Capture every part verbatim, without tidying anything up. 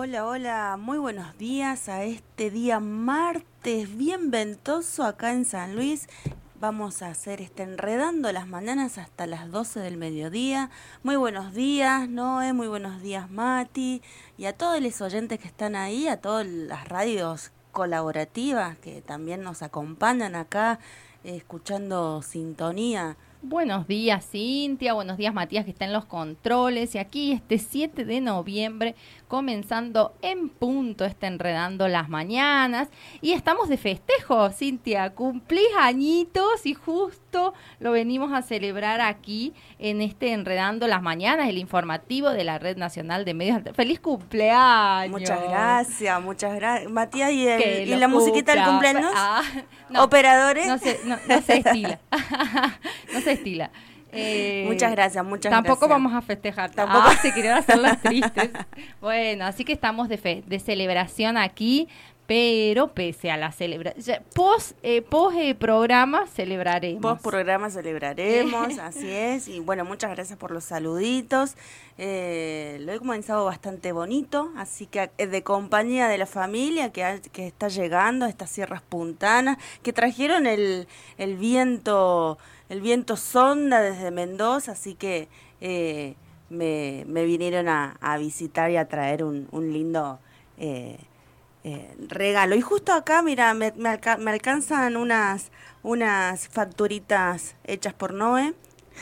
Hola, hola, muy buenos días a este día martes bien ventoso acá en San Luis. Vamos a hacer este Enredando las Mañanas hasta las doce del mediodía. Muy buenos días, Noé, muy buenos días, Mati, y a todos los oyentes que están ahí, a todas las radios colaborativas que también nos acompañan acá, eh, escuchando Sintonía. Buenos días, Cintia, buenos días, Matías, que está en los controles. Y aquí este siete de noviembre, comenzando en punto, este Enredando las Mañanas. Y estamos de festejo, Cintia, cumplís añitos y justo lo venimos a celebrar aquí en este Enredando las Mañanas, el informativo de la Red Nacional de Medios. ¡Feliz cumpleaños! Muchas gracias, muchas gracias. Matías, ¿y, el, ¿y la cumpla. musiquita del cumpleaños? Ah, no, ¿Operadores? No se, no, no se estila. No se estila. Eh, muchas gracias, muchas tampoco gracias. vamos a festejar. Tampoco ah, se querían hacer las tristes. Bueno, así que estamos de, fe, de celebración aquí, pero pese a la celebración, post, eh, post eh, programa celebraremos. Post programa celebraremos, así es. Y bueno, muchas gracias por los saluditos. Eh, lo he comenzado bastante bonito, así que de compañía de la familia que, ha, que está llegando a estas sierras puntanas, que trajeron el, el viento, el viento sonda desde Mendoza, así que eh, me, me vinieron a, a visitar y a traer un, un lindo eh, Eh, regalo. Y justo acá, mira, me, me, alca me alcanzan unas unas facturitas hechas por Noé.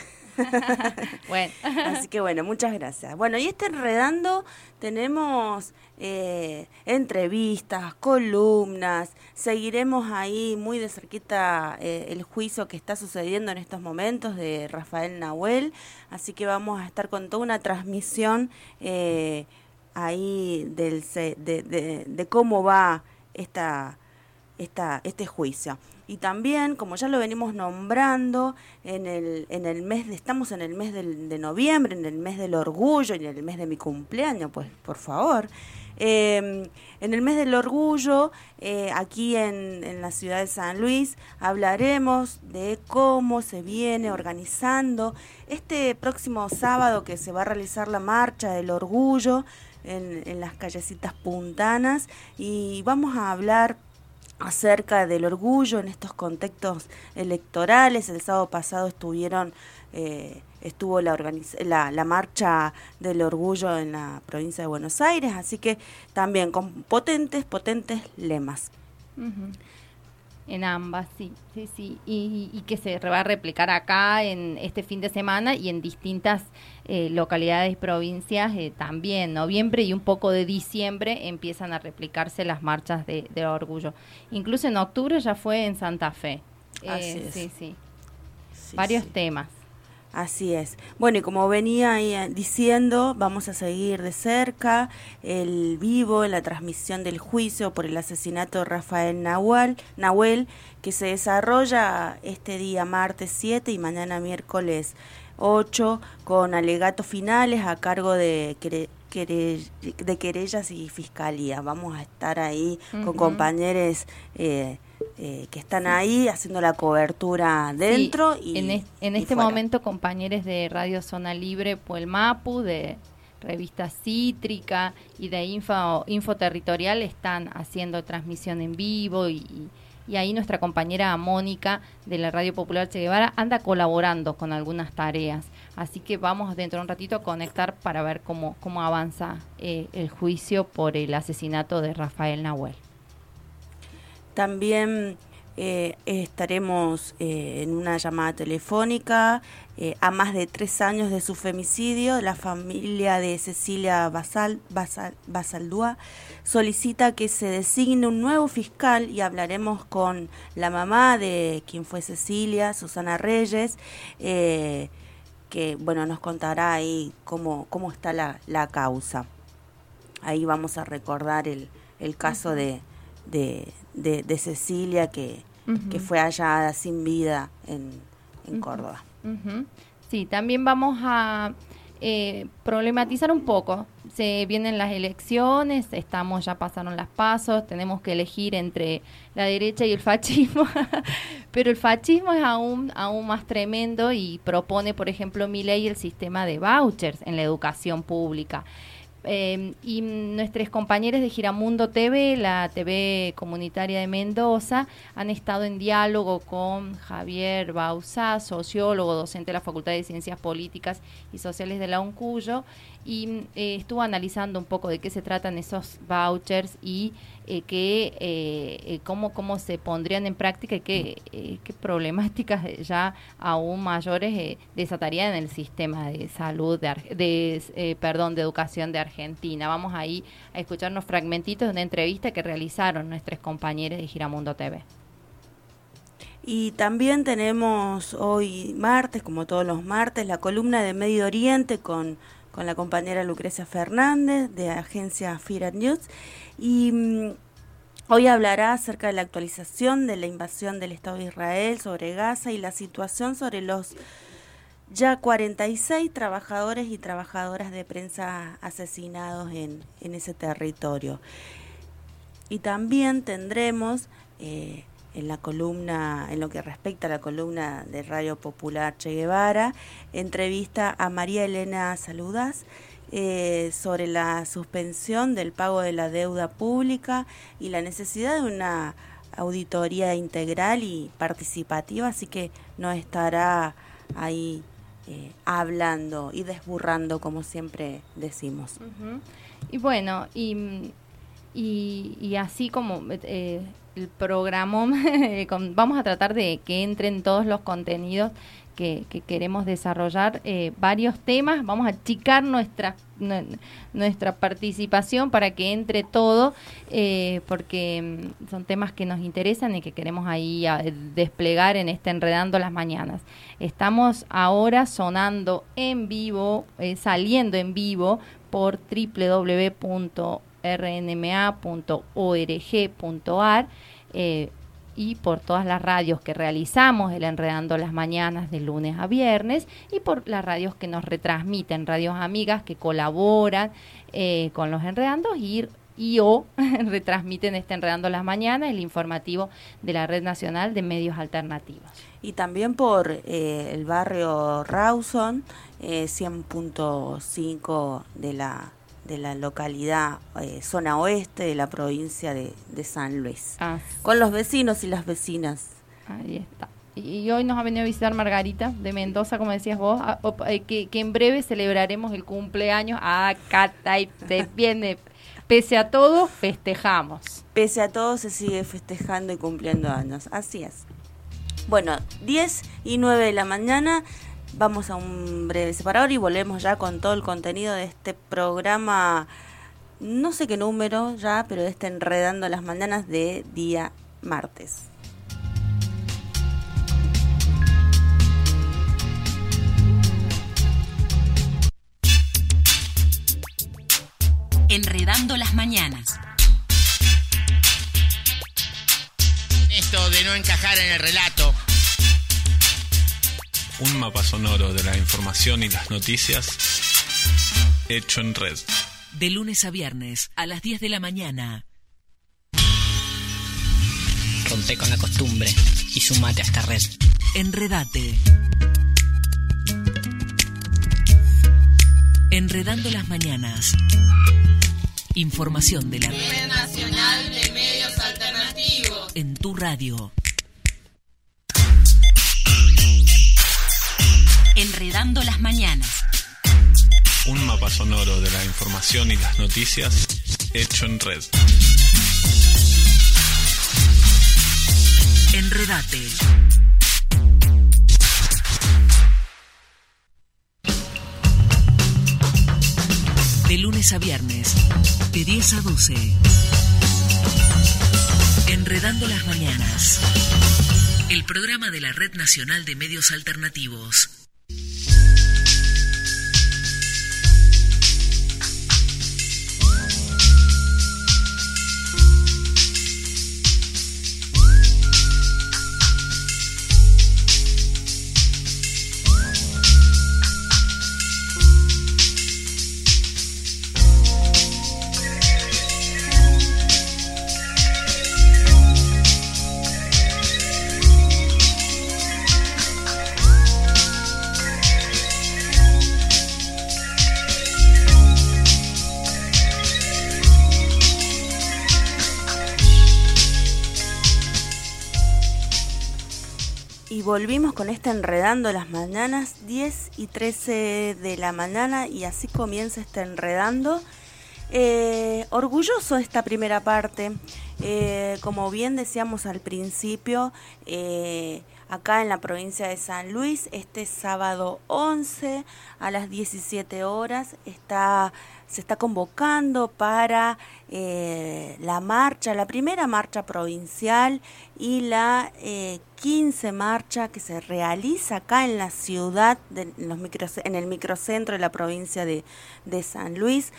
Bueno. Así que bueno, muchas gracias. Bueno, y este Enredando tenemos eh, entrevistas, columnas, seguiremos ahí muy de cerquita eh, el juicio que está sucediendo en estos momentos de Rafael Nahuel, así que vamos a estar con toda una transmisión eh, ahí del de, de, de cómo va esta, esta, este juicio. Y también, como ya lo venimos nombrando, en el, en el mes de, estamos en el mes del, de noviembre, en el mes del orgullo y en el mes de mi cumpleaños, pues por favor. Eh, en el mes del orgullo, eh, aquí en, en la ciudad de San Luis, hablaremos de cómo se viene organizando este próximo sábado que se va a realizar la marcha del orgullo en, en las callecitas puntanas, y vamos a hablar acerca del orgullo en estos contextos electorales. El sábado pasado estuvieron eh, estuvo la, la, la marcha del orgullo en la provincia de Buenos Aires, así que también con potentes, potentes lemas. Uh-huh. En ambas, sí, sí, sí, y, y que se va a replicar acá en este fin de semana y en distintas eh, localidades y provincias eh, también. Noviembre y un poco de diciembre empiezan a replicarse las marchas de, de orgullo. Incluso en octubre ya fue en Santa Fe. Eh, Así es. Sí, sí, sí varios sí. temas. Así es. Bueno, y como venía diciendo, vamos a seguir de cerca el vivo, la transmisión del juicio por el asesinato de Rafael Nahuel, Nahuel, que se desarrolla este día martes siete y mañana miércoles ocho, con alegatos finales a cargo de, quere, quere, de querellas y fiscalía. Vamos a estar ahí uh-huh. con compañeros eh, Eh, que están ahí haciendo la cobertura dentro sí, y en, es, en y este fuera. momento compañeros de Radio Zona Libre Puelmapu, de Revista Cítrica y de Info, Info Territorial están haciendo transmisión en vivo y, y, y ahí nuestra compañera Mónica de la Radio Popular Che Guevara anda colaborando con algunas tareas, así que vamos dentro de un ratito a conectar para ver cómo, cómo avanza eh, el juicio por el asesinato de Rafael Nahuel. También eh, estaremos eh, en una llamada telefónica eh, a más de tres años de su femicidio. La familia de Cecilia Basal, Basal, Basaldúa solicita que se designe un nuevo fiscal y hablaremos con la mamá de quien fue Cecilia, Susana Reyes, eh, que bueno nos contará ahí cómo, cómo está la, la causa. Ahí vamos a recordar el, el caso uh-huh. de De, de, de Cecilia que, uh-huh. que fue hallada sin vida en, en uh-huh. Córdoba. Uh-huh. Sí, también vamos a eh, problematizar un poco. Se vienen las elecciones, estamos ya pasaron las pasos, tenemos que elegir entre la derecha y el fascismo, pero el fascismo es aún, aún más tremendo y propone, por ejemplo, Milei el sistema de vouchers en la educación pública. Eh, y nuestros compañeros de Giramundo T V, la T V comunitaria de Mendoza, han estado en diálogo con Javier Bauzá, sociólogo, docente de la Facultad de Ciencias Políticas y Sociales de la UNCUYO, y eh, estuvo analizando un poco de qué se tratan esos vouchers y eh, qué, eh, cómo, cómo se pondrían en práctica y qué, eh, qué problemáticas ya aún mayores eh, desatarían en el sistema de salud, de, de eh, perdón, de educación de Argentina. Vamos ahí a escuchar unos fragmentitos de una entrevista que realizaron nuestros compañeros de Giramundo T V. Y también tenemos hoy martes, como todos los martes, la columna de Medio Oriente con, con la compañera Lucrecia Fernández de agencia Firat News. Y um, hoy hablará acerca de la actualización de la invasión del Estado de Israel sobre Gaza y la situación sobre los ya cuarenta y seis trabajadores y trabajadoras de prensa asesinados en, en ese territorio. Y también tendremos eh, en la columna, en lo que respecta a la columna de Radio Popular Che Guevara, entrevista a María Elena Saludás eh, sobre la suspensión del pago de la deuda pública y la necesidad de una auditoría integral y participativa, así que no estará ahí eh, hablando y desburrando, como siempre decimos. Uh-huh. Y bueno, y, y, y así como eh, el programa, vamos a tratar de que entren todos los contenidos que, que queremos desarrollar, eh, varios temas. Vamos a achicar nuestra nuestra participación para que entre todo, eh, porque son temas que nos interesan y que queremos ahí a, desplegar en este Enredando las Mañanas. Estamos ahora sonando en vivo, eh, saliendo en vivo por doble u doble u doble u punto r n m a punto org punto a r eh, y por todas las radios que realizamos el Enredando las Mañanas de lunes a viernes, y por las radios que nos retransmiten, radios amigas que colaboran eh, con los Enredandos y, y o retransmiten este Enredando las Mañanas, el informativo de la Red Nacional de Medios Alternativos. Y también por eh, el barrio Rawson, eh, cien punto cinco de la de la localidad eh, zona oeste de la provincia de, de San Luis, ah, con los vecinos y las vecinas. Ahí está. Y, y hoy nos ha venido a visitar Margarita de Mendoza, como decías vos, a, a, que, que en breve celebraremos el cumpleaños. Ah, Cata, y te viene. Pese a todo, festejamos. Pese a todo, se sigue festejando y cumpliendo años. Así es. Bueno, diez y nueve de la mañana. Vamos a un breve separador y volvemos ya con todo el contenido de este programa, no sé qué número ya, pero de este Enredando las Mañanas de día martes. Enredando las Mañanas. Esto de no encajar en el relato. Un mapa sonoro de la información y las noticias hecho en red. De lunes a viernes a las diez de la mañana. Rompe con la costumbre y sumate a esta red. Enredate. Enredando las Mañanas. Información de la Red Nacional de Medios Alternativos. En tu radio. Enredando las Mañanas. Un mapa sonoro de la información y las noticias hecho en red. Enredate. De lunes a viernes, de diez a doce. Enredando las Mañanas. El programa de la Red Nacional de Medios Alternativos. y volvimos con este Enredando las Mañanas, diez y trece de la mañana, y así comienza este Enredando. Eh, orgulloso de esta primera parte, eh, como bien decíamos al principio, eh, acá en la provincia de San Luis, este sábado once a las diecisiete horas está, se está convocando para eh, la marcha, la primera marcha provincial y la eh, quince marcha que se realiza acá en la ciudad, de, en, los micro, en el microcentro de la provincia de, de San Luis.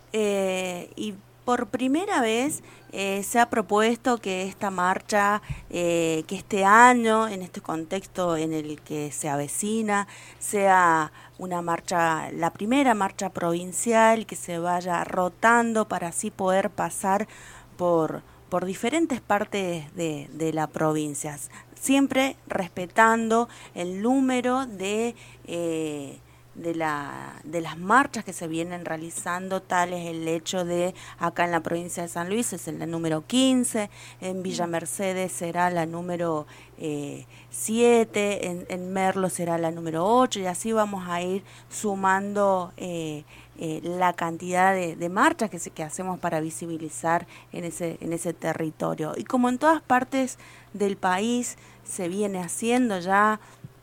Eh, y por primera vez eh, se ha propuesto que esta marcha, eh, que este año, en este contexto en el que se avecina, sea una marcha, la primera marcha provincial, que se vaya rotando para así poder pasar por, por diferentes partes de, de la provincia, siempre respetando el número de... Eh, de la de las marchas que se vienen realizando, tal es el hecho de acá en la provincia de San Luis es la número quince, en Villa Mercedes será la número eh, siete, en, en Merlo será la número ocho, y así vamos a ir sumando eh, eh, la cantidad de, de marchas que, se, que hacemos para visibilizar en ese, en ese territorio. Y como en todas partes del país se viene haciendo ya,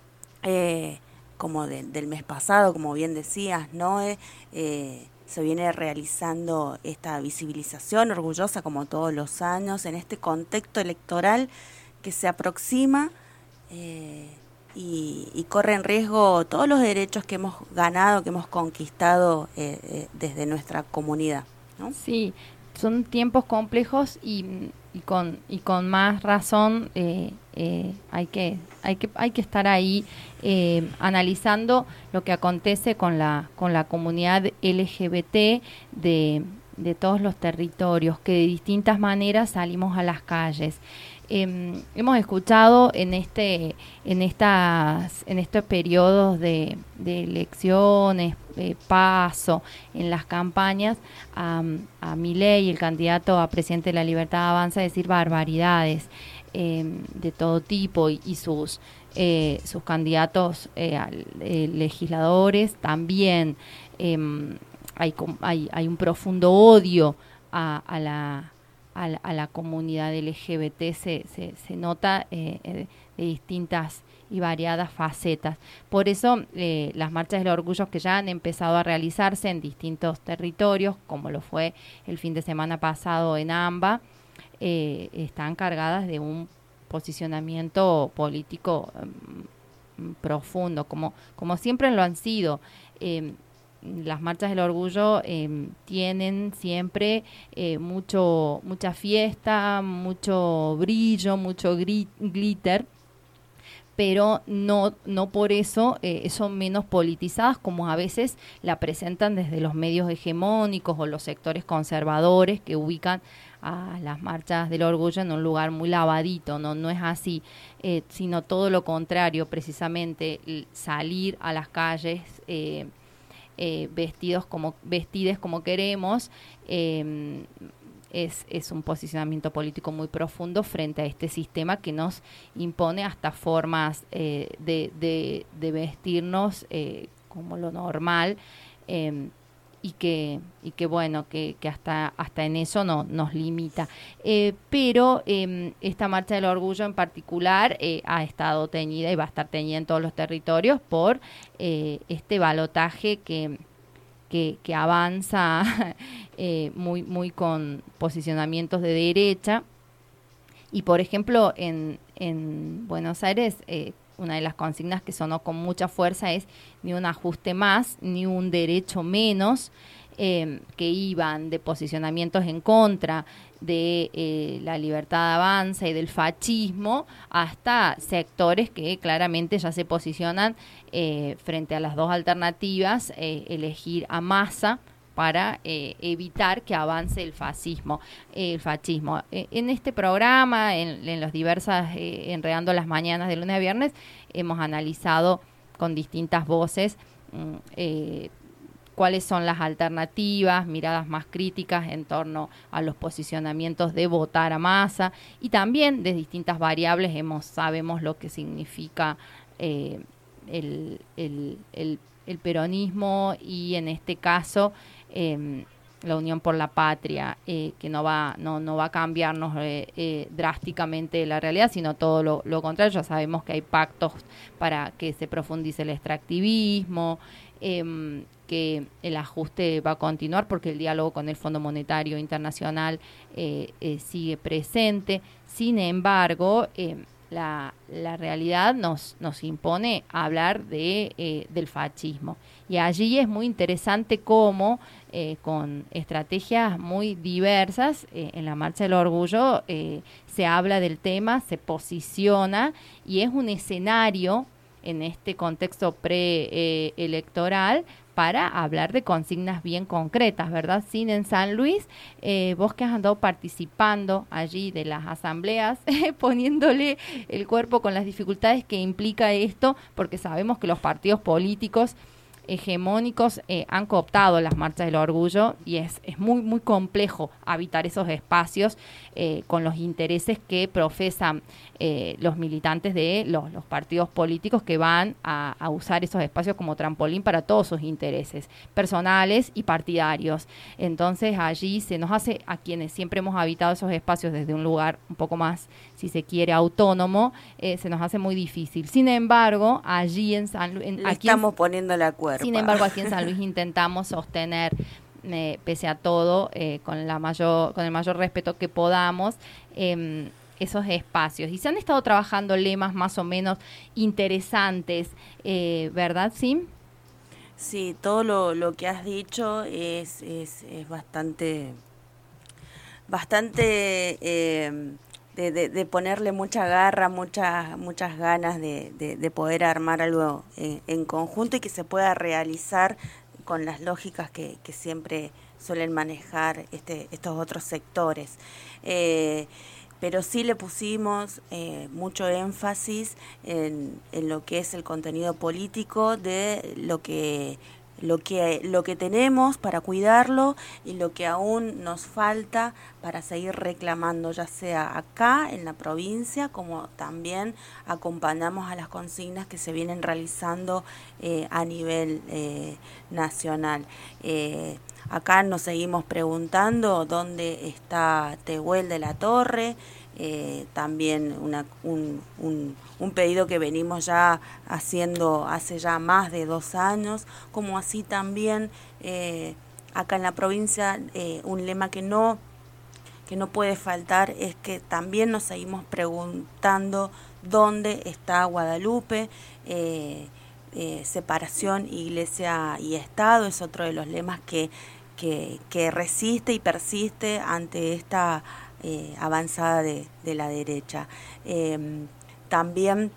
eh, como de, del mes pasado, como bien decías, Noé, eh, se viene realizando esta visibilización orgullosa como todos los años en este contexto electoral que se aproxima eh, y, y corre en riesgo todos los derechos que hemos ganado, que hemos conquistado eh, eh, desde nuestra comunidad, ¿no? Sí, son tiempos complejos y, y con y con más razón eh, eh, hay que hay que hay que estar ahí eh, analizando lo que acontece con la con la comunidad L G B T de de todos los territorios, que de distintas maneras salimos a las calles. Eh, hemos escuchado en este en estas en estos periodos de, de elecciones, eh, paso en las campañas a, a Milei, el candidato a presidente de la Libertad Avanza, decir barbaridades eh, de todo tipo, y, y sus eh, sus candidatos eh, eh, legisladores también. Eh, hay, hay hay un profundo odio a, a la A la, a la comunidad L G B T, se, se, se nota eh, de, de distintas y variadas facetas. Por eso eh, las marchas del orgullo que ya han empezado a realizarse en distintos territorios, como lo fue el fin de semana pasado en AMBA, eh, están cargadas de un posicionamiento político um, profundo, como, como siempre lo han sido. Eh, Las marchas del orgullo eh, tienen siempre eh, mucho mucha fiesta, mucho brillo, mucho gri- glitter, pero no no por eso eh, son menos politizadas, como a veces la presentan desde los medios hegemónicos o los sectores conservadores que ubican a las marchas del orgullo en un lugar muy lavadito. No no es así, eh, sino todo lo contrario, precisamente salir a las calles eh, Eh, vestidos como vestides como queremos, eh, es, es un posicionamiento político muy profundo frente a este sistema que nos impone hasta formas eh, de, de, de vestirnos eh, como lo normal, eh, y que y que bueno que, que hasta hasta en eso no nos limita, eh, pero eh, esta marcha del orgullo en particular eh, ha estado teñida y va a estar teñida en todos los territorios por eh, este balotaje que que, que avanza eh, muy muy con posicionamientos de derecha. Y por ejemplo en en Buenos Aires eh, una de las consignas que sonó con mucha fuerza es ni un ajuste más, ni un derecho menos, eh, que iban de posicionamientos en contra de eh, la libertad avanza y del fascismo, hasta sectores que claramente ya se posicionan eh, frente a las dos alternativas, eh, elegir a Massa para eh, evitar que avance el fascismo, eh, el fascismo. Eh, en este programa, en, en los diversas, eh, Enredando las Mañanas de lunes a viernes, hemos analizado con distintas voces mm, eh, cuáles son las alternativas, miradas más críticas en torno a los posicionamientos de votar a Massa, y también de distintas variables hemos sabemos lo que significa eh, el, el, el, el peronismo y en este caso eh, la Unión por la Patria, eh, que no va no no va a cambiarnos eh, eh, drásticamente la realidad, sino todo lo, lo contrario. Ya sabemos que hay pactos para que se profundice el extractivismo, eh, que el ajuste va a continuar porque el diálogo con el Fondo Monetario Internacional eh, eh, sigue presente. Sin embargo, eh, la, la realidad nos, nos impone hablar de, eh, del fascismo. Y allí es muy interesante cómo, eh, con estrategias muy diversas, eh, en la Marcha del Orgullo eh, se habla del tema, se posiciona y es un escenario en este contexto preelectoral eh, para hablar de consignas bien concretas, ¿verdad? Sin en San Luis, eh, vos que has andado participando allí de las asambleas, poniéndole el cuerpo con las dificultades que implica esto, porque sabemos que los partidos políticos hegemónicos eh, han cooptado las marchas del orgullo y es, es muy muy complejo habitar esos espacios eh, con los intereses que profesan eh, los militantes de los, los partidos políticos que van a, a usar esos espacios como trampolín para todos sus intereses personales y partidarios. Entonces allí se nos hace, a quienes siempre hemos habitado esos espacios desde un lugar un poco más, si se quiere, autónomo, eh, se nos hace muy difícil. Sin embargo, allí en San Luis... Le estamos en, poniendo la cuerda. Sin embargo, aquí en San Luis intentamos sostener, eh, pese a todo, eh, con la mayor, con el mayor respeto que podamos, eh, esos espacios. Y se han estado trabajando lemas más o menos interesantes, eh, ¿verdad, Sim? Sí, todo lo, lo que has dicho es, es, es bastante, bastante eh, de, de, de ponerle mucha garra, muchas muchas ganas de, de, de poder armar algo en, en conjunto y que se pueda realizar con las lógicas que, que siempre suelen manejar este, estos otros sectores. Eh, pero sí le pusimos eh, mucho énfasis en, en lo que es el contenido político de lo que lo que lo que tenemos para cuidarlo y lo que aún nos falta para seguir reclamando, ya sea acá en la provincia como también acompañamos a las consignas que se vienen realizando eh, a nivel eh, nacional. Eh, acá nos seguimos preguntando dónde está Tehuel de la Torre. Eh, también una, un, un, un pedido que venimos ya haciendo hace ya más de dos años, como así también eh, acá en la provincia eh, un lema que no, que no puede faltar es que también nos seguimos preguntando dónde está Guadalupe. eh, eh, separación Iglesia y Estado es otro de los lemas que, que, que resiste y persiste ante esta Eh, avanzada de, de la derecha. Eh, también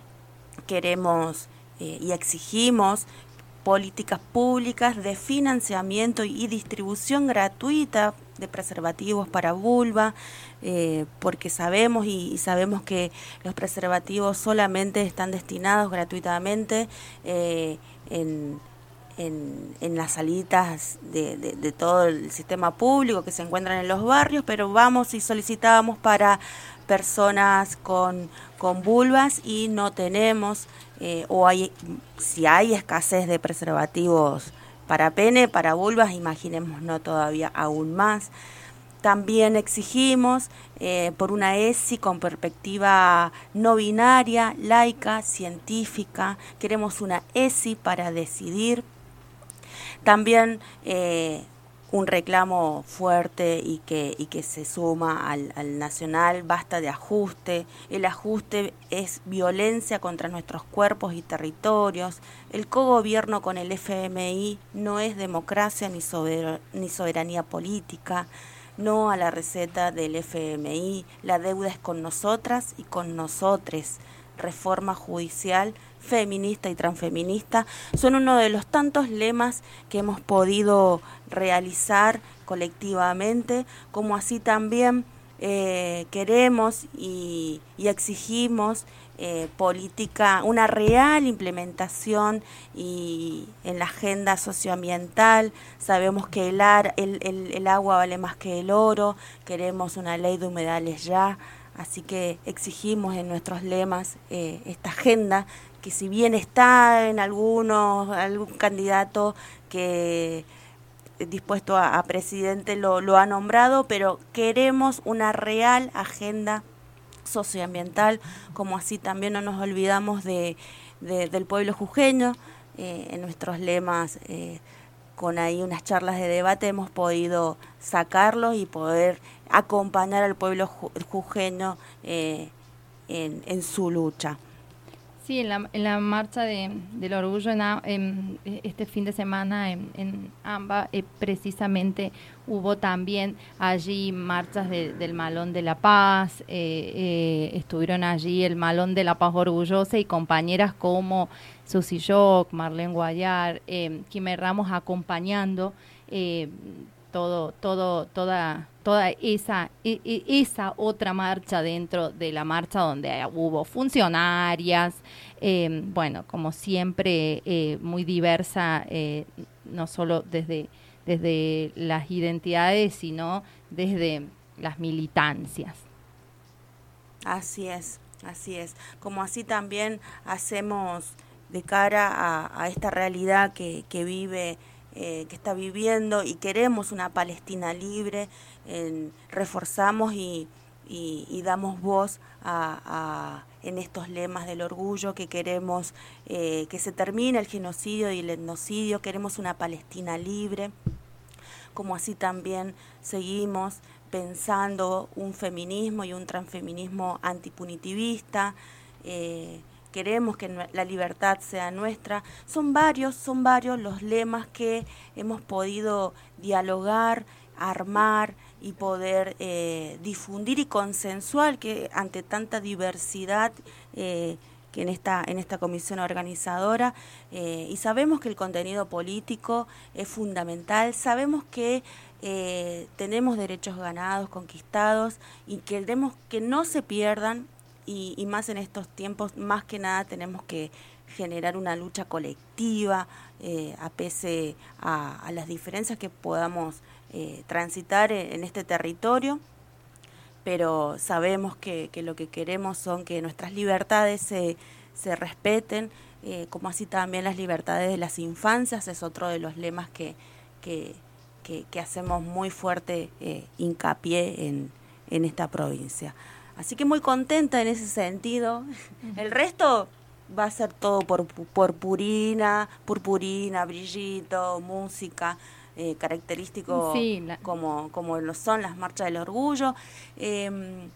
queremos eh, y exigimos políticas públicas de financiamiento y distribución gratuita de preservativos para vulva, eh, porque sabemos y, y sabemos que los preservativos solamente están destinados gratuitamente eh, en En, en las salitas de, de, de todo el sistema público que se encuentran en los barrios, pero vamos y solicitábamos para personas con, con vulvas y no tenemos, eh, o hay si hay escasez de preservativos para pene, para vulvas, imaginémonos todavía aún más. También exigimos eh, por una E S I con perspectiva no binaria, laica, científica. Queremos una E S I para decidir. También eh, un reclamo fuerte y que, y que se suma al, al nacional, basta de ajuste. El ajuste es violencia contra nuestros cuerpos y territorios. El cogobierno con el F M I no es democracia ni, sober, ni soberanía política. No a la receta del F M I. La deuda es con nosotras y con nosotres. Reforma judicial, feminista y transfeminista son uno de los tantos lemas que hemos podido realizar colectivamente, como así también eh, queremos y, y exigimos eh, política, una real implementación y en la agenda socioambiental. Sabemos que el, ar, el, el, el agua vale más que el oro, queremos una ley de humedales ya, así que exigimos en nuestros lemas eh, esta agenda, que si bien está en algunos, algún candidato que dispuesto a, a presidente lo, lo ha nombrado, pero queremos una real agenda socioambiental, como así también no nos olvidamos de, de del pueblo jujeño. Eh, en nuestros lemas, eh, con ahí unas charlas de debate, hemos podido sacarlos y poder acompañar al pueblo ju jujeño eh, en, en su lucha. Sí, en la, en la marcha de, del orgullo en, en este fin de semana en, en AMBA, eh, precisamente hubo también allí marchas de, del Malón de la Paz, eh, eh, estuvieron allí el Malón de la Paz Orgullosa y compañeras como Susi Yoc, Marlene Guayar, eh, Quimé Ramos acompañando eh, todo, todo, toda, toda esa, e, e, esa otra marcha dentro de la marcha donde hubo funcionarias, eh, bueno, como siempre, eh, muy diversa, eh, no solo desde, desde las identidades, sino desde las militancias. Así es, así es. Como así también hacemos de cara a, a esta realidad que, que vive Eh, que está viviendo y queremos una Palestina libre, eh, reforzamos y, y, y damos voz a, a, en estos lemas del orgullo que queremos eh, que se termine el genocidio y el etnocidio, queremos una Palestina libre, como así también seguimos pensando un feminismo y un transfeminismo antipunitivista. eh, Queremos que la libertad sea nuestra. Son varios, son varios los lemas que hemos podido dialogar, armar y poder eh, difundir y consensuar que ante tanta diversidad eh, que en esta en esta comisión organizadora eh, y sabemos que el contenido político es fundamental, sabemos que eh, tenemos derechos ganados, conquistados y queremos que no se pierdan. Y, y más en estos tiempos, más que nada tenemos que generar una lucha colectiva, eh, a pese a, a las diferencias que podamos eh, transitar en, en este territorio, pero sabemos que, que lo que queremos son que nuestras libertades se, se respeten, eh, como así también las libertades de las infancias, es otro de los lemas que, que, que, que hacemos muy fuerte eh, hincapié en, en esta provincia. Así que muy contenta en ese sentido. El resto va a ser todo por purpurina, purpurina, brillito, música, eh, característico sí, la... como, como lo son las marchas del orgullo. Eh,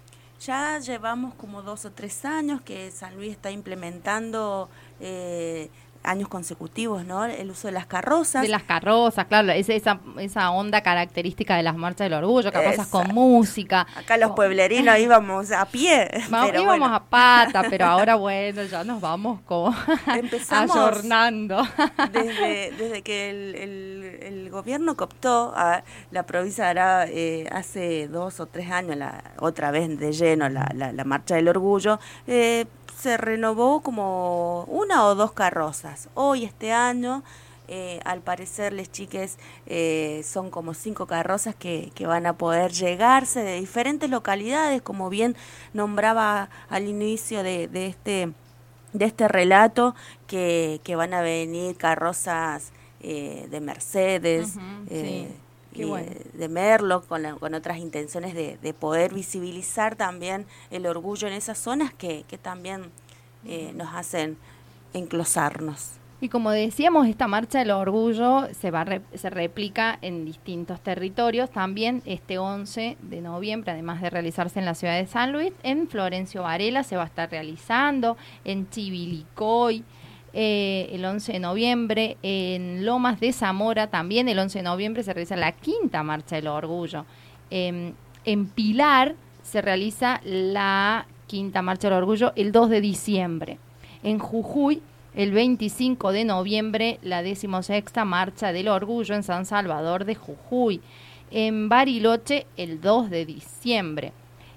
ya llevamos como dos o tres años que San Luis está implementando eh, años consecutivos, ¿no? El uso de las carrozas. De las carrozas, claro, es esa, esa onda característica de las marchas del orgullo, carrozas Esa. con música. Acá los pueblerinos íbamos a pie. Vamos, pero íbamos bueno. a pata, pero ahora bueno, ya nos vamos como Empezamos ayornando. Desde, desde que el, el, el gobierno cooptó a la provincia hará eh, hace dos o tres años, la, otra vez de lleno, la, la, la marcha del orgullo, eh, se renovó como una o dos carrozas. Hoy, este año, eh, al parecer, les chiques, eh, son como cinco carrozas que, que van a poder llegarse de diferentes localidades, como bien nombraba al inicio de, de este de este relato, que, que van a venir carrozas eh, de Mercedes, uh-huh, eh, sí. Qué bueno. de Merlo, con, la, con otras intenciones de, de poder visibilizar también el orgullo en esas zonas que, que también eh, nos hacen enclosarnos. Y como decíamos, esta marcha del orgullo se va re, se replica en distintos territorios. También este once de noviembre, además de realizarse en la ciudad de San Luis, en Florencio Varela se va a estar realizando, en Chivilcoy, Eh, el once de noviembre, en Lomas de Zamora también el once de noviembre se realiza la quinta marcha del orgullo. Eh, en Pilar se realiza la quinta marcha del orgullo el dos de diciembre. En Jujuy, el veinticinco de noviembre, la decimosexta marcha del orgullo en San Salvador de Jujuy. En Bariloche, el dos de diciembre.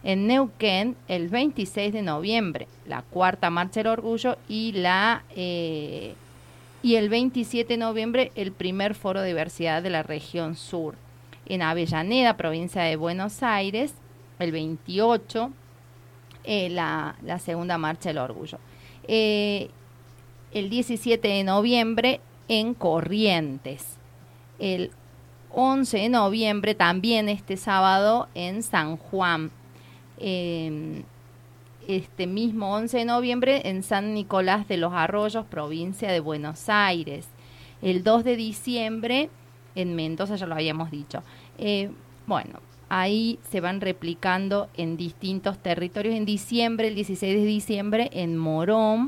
En Neuquén, el veintiséis de noviembre, la cuarta Marcha del Orgullo, y la eh, y el veintisiete de noviembre, el primer Foro de Diversidad de la Región Sur. En Avellaneda, provincia de Buenos Aires, el veintiocho, eh, la, la segunda Marcha del Orgullo. Eh, el diecisiete de noviembre, en Corrientes. El once de noviembre, también este sábado, en San Juan. Eh, este mismo once de noviembre en San Nicolás de los Arroyos, provincia de Buenos Aires. El dos de diciembre en Mendoza, ya lo habíamos dicho. Eh, bueno, ahí se van replicando en distintos territorios. En diciembre, el dieciséis de diciembre, en Morón.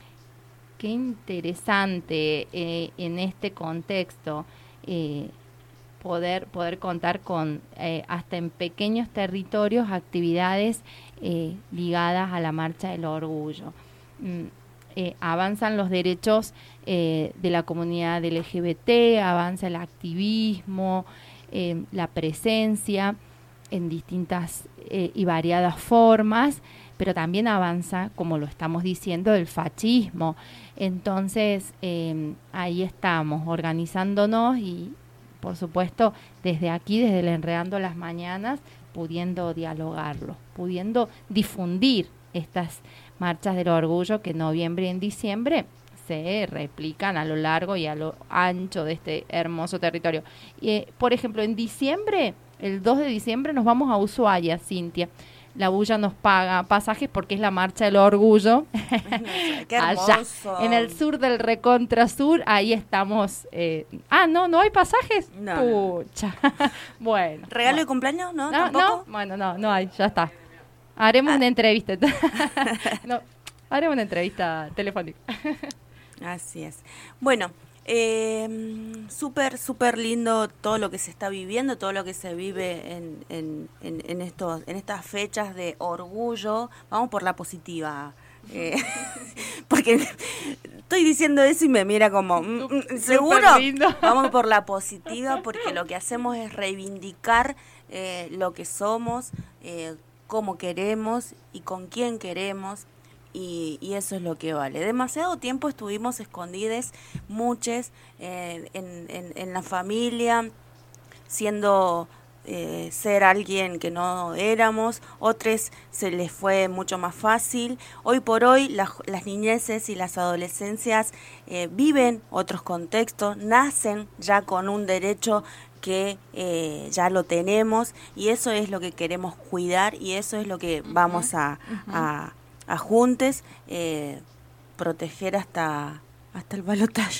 Qué interesante eh, en este contexto eh, Poder, poder contar con, eh, hasta en pequeños territorios, actividades eh, ligadas a la Marcha del Orgullo. Mm, eh, avanzan los derechos eh, de la comunidad L G B T, avanza el activismo, eh, la presencia en distintas eh, y variadas formas, pero también avanza, como lo estamos diciendo, el fascismo. Entonces, eh, ahí estamos organizándonos y, por supuesto, desde aquí, desde el Enredando las Mañanas, pudiendo dialogarlo, pudiendo difundir estas marchas del orgullo que en noviembre y en diciembre se replican a lo largo y a lo ancho de este hermoso territorio. Eh, por ejemplo, en diciembre, el dos de diciembre, nos vamos a Ushuaia, Cintia. La bulla nos paga pasajes porque es la Marcha del Orgullo. ¡Qué hermoso! Allá, en el sur del recontra sur, ahí estamos. Eh, ah, no, ¿no hay pasajes? No. Pucha. Bueno. ¿Regalo bueno. de cumpleaños? No, No, tampoco. no, bueno, no, no hay, ya está. Haremos Ah. una entrevista. no, haremos una entrevista telefónica. Así es. Bueno, eh, súper, súper lindo todo lo que se está viviendo, todo lo que se vive en, en, en, en, estos, en estas fechas de orgullo. Vamos por la positiva. Eh, porque estoy diciendo eso y me mira como, mm, mm, ¿seguro? lindo. Vamos por la positiva porque lo que hacemos es reivindicar eh, lo que somos, eh, cómo queremos y con quién queremos. Y, y eso es lo que vale. Demasiado tiempo estuvimos escondides, muchos, eh, en, en, en la familia, siendo eh, ser alguien que no éramos. Otros se les fue mucho más fácil. Hoy por hoy la, las niñeces y las adolescencias eh, viven otros contextos, nacen ya con un derecho que eh, ya lo tenemos, y eso es lo que queremos cuidar, y eso es lo que uh-huh. vamos a... Uh-huh. a a juntes eh, proteger hasta hasta el balotaje.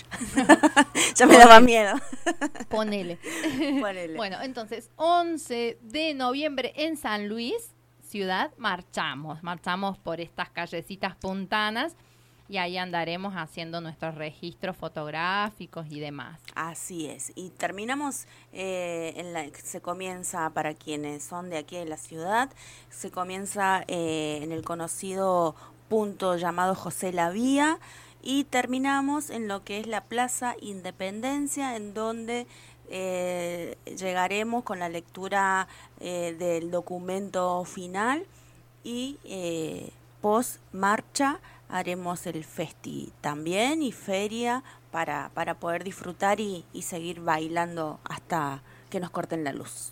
Ya me daba miedo. Ponele. Ponele. Bueno, entonces, once de noviembre en San Luis, ciudad, marchamos. Marchamos por estas callecitas puntanas y ahí andaremos haciendo nuestros registros fotográficos y demás. Así es. Y terminamos, eh, en la, se comienza, para quienes son de aquí de la ciudad, se comienza eh, en el conocido punto llamado José La Vía, y terminamos en lo que es la Plaza Independencia, en donde eh, llegaremos con la lectura eh, del documento final, y eh, post marcha haremos el festi también y feria para, para poder disfrutar y, y seguir bailando hasta que nos corten la luz.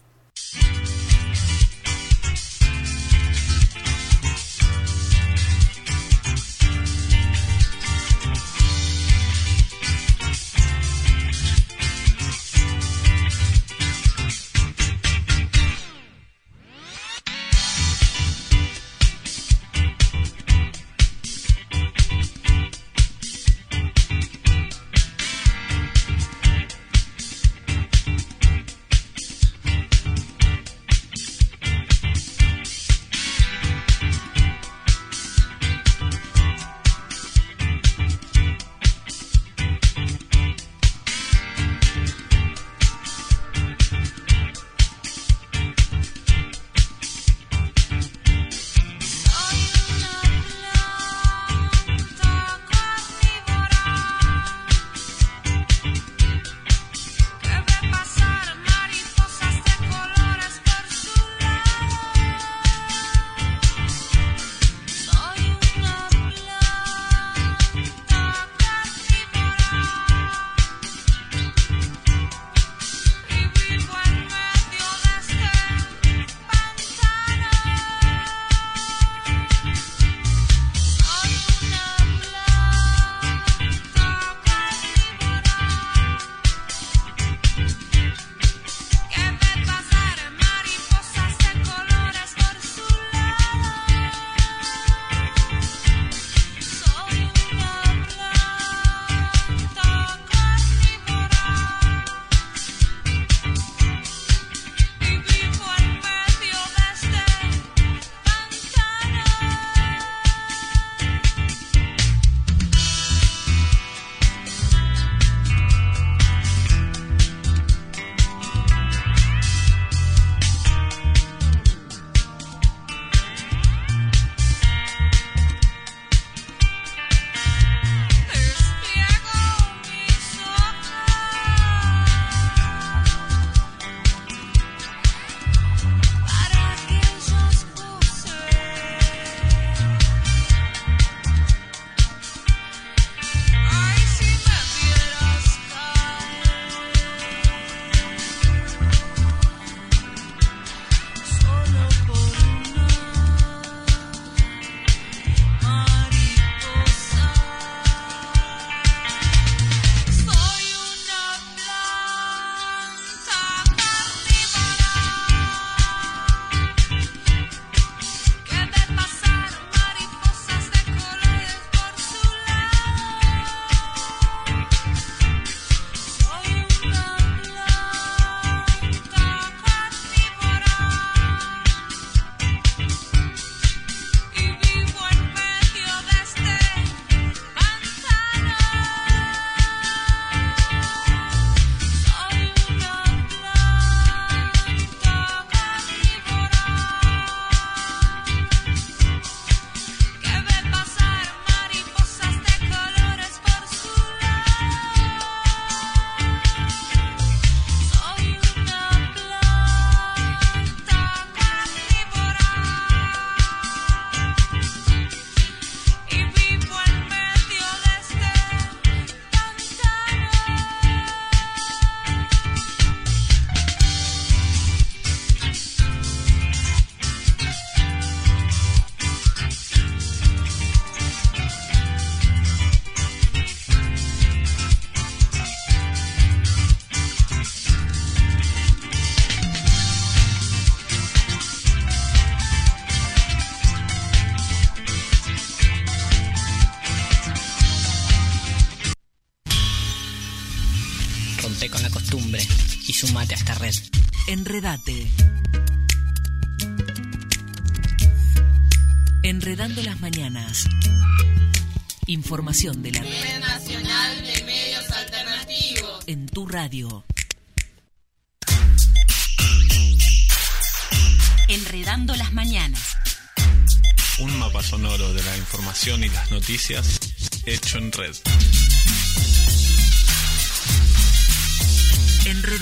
costumbre y sumate a esta red. Enredate. Enredando las mañanas. Información de la Red Nacional de Medios Alternativos. En tu radio. Enredando las mañanas. Un mapa sonoro de la información y las noticias hecho en red. Enredando.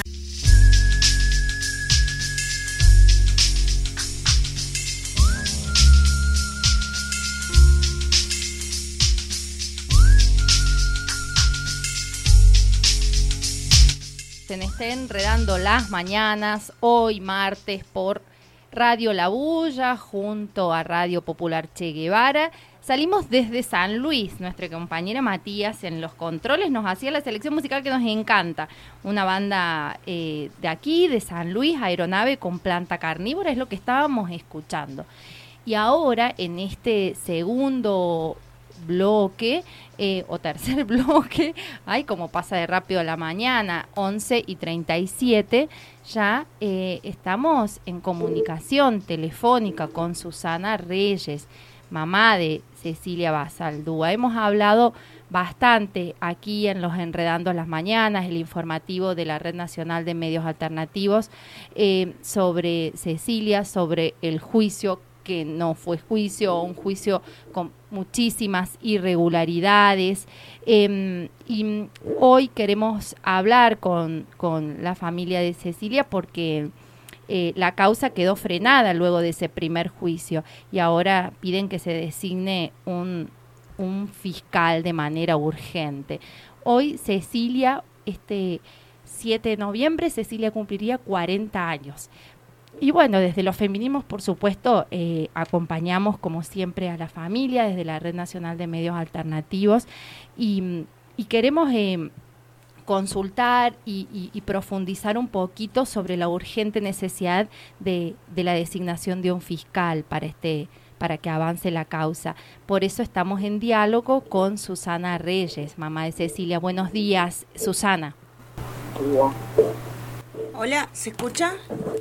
Se me esté enredando las mañanas, hoy martes por Radio La Bulla, junto a Radio Popular Che Guevara. Salimos desde San Luis, nuestra compañera Matías en los controles nos hacía la selección musical que nos encanta. Una banda eh, de aquí, de San Luis, Aeronave con Planta Carnívora, es lo que estábamos escuchando. Y ahora, en este segundo bloque, eh, o tercer bloque, ay, como pasa de rápido la mañana, once y treinta y siete, ya eh, estamos en comunicación telefónica con Susana Reyes, mamá de Cecilia Basaldúa. Hemos hablado bastante aquí en los Enredando las Mañanas, el informativo de la Red Nacional de Medios Alternativos, eh, sobre Cecilia, sobre el juicio que no fue juicio, un juicio con muchísimas irregularidades. Eh, y hoy queremos hablar con, con la familia de Cecilia porque eh, la causa quedó frenada luego de ese primer juicio y ahora piden que se designe un, un fiscal de manera urgente. Hoy Cecilia, este siete de noviembre, Cecilia cumpliría cuarenta años. Y bueno, desde los feminismos, por supuesto, eh, acompañamos como siempre a la familia desde la Red Nacional de Medios Alternativos y, y queremos eh, consultar y, y, y profundizar un poquito sobre la urgente necesidad de, de la designación de un fiscal para este para que avance la causa. Por eso estamos en diálogo con Susana Reyes, mamá de Cecilia. Buenos días, Susana. Hola, ¿se escucha?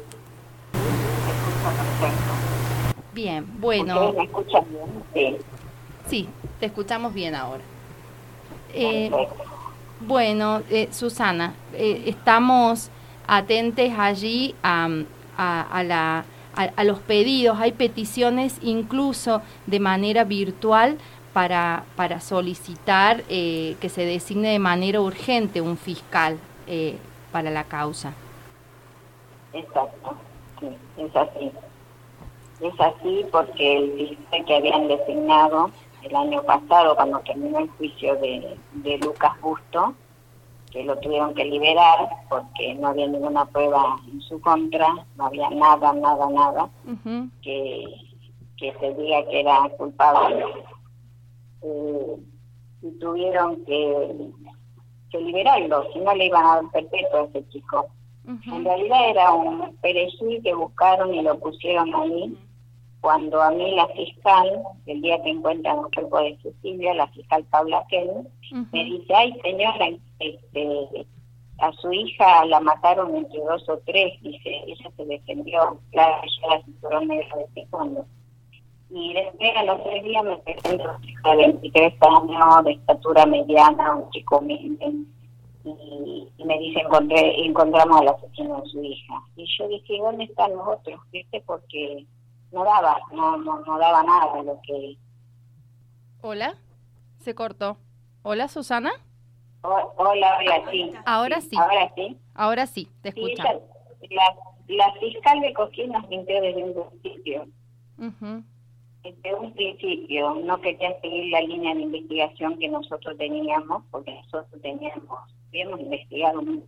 Bien, bueno. ¿Ustedes me escuchan bien? Sí. Sí, te escuchamos bien ahora. Eh, bueno, eh, Susana, eh, estamos atentes allí a, a, a, la, a, a los pedidos. Hay peticiones incluso de manera virtual para, para solicitar eh, que se designe de manera urgente un fiscal eh, para la causa. Exacto. Sí, es así. Es así porque el fiscal que habían designado el año pasado, cuando terminó el juicio de, de Lucas Busto, que lo tuvieron que liberar porque no había ninguna prueba en su contra, no había nada, nada, nada, uh-huh. que, que se diga que era culpable. Eh, y tuvieron que, que liberarlo, si no le iban a dar perpetuo a ese chico. Uh-huh. En realidad era un perejil que buscaron y lo pusieron ahí. Cuando a mí la fiscal, el día que encuentran el cuerpo de Cecilia, la fiscal Paula Ken, uh-huh. me dice, ay señora, este, a su hija la mataron entre dos o tres, dice, ella se defendió, claro, ella era cinturón negro de taekwondo. Y después a los tres días me presento a un chico de veintitrés años, de estatura mediana, un chico humilde. Y, y me dice, encontré, encontramos al asesino de su hija. Y yo dije, ¿dónde están los otros? ¿Viste? Porque no daba, no, no, no daba nada de lo que... Hola, se cortó. Hola, Susana. O, hola, hola, sí. Ahora sí. Ahora sí. Ahora sí, te escuchamos. Sí, la, la fiscal de Coquín nos mintió desde un principio. Uh-huh. Desde un principio, no querían seguir la línea de investigación que nosotros teníamos, porque nosotros teníamos, habíamos investigado mucho,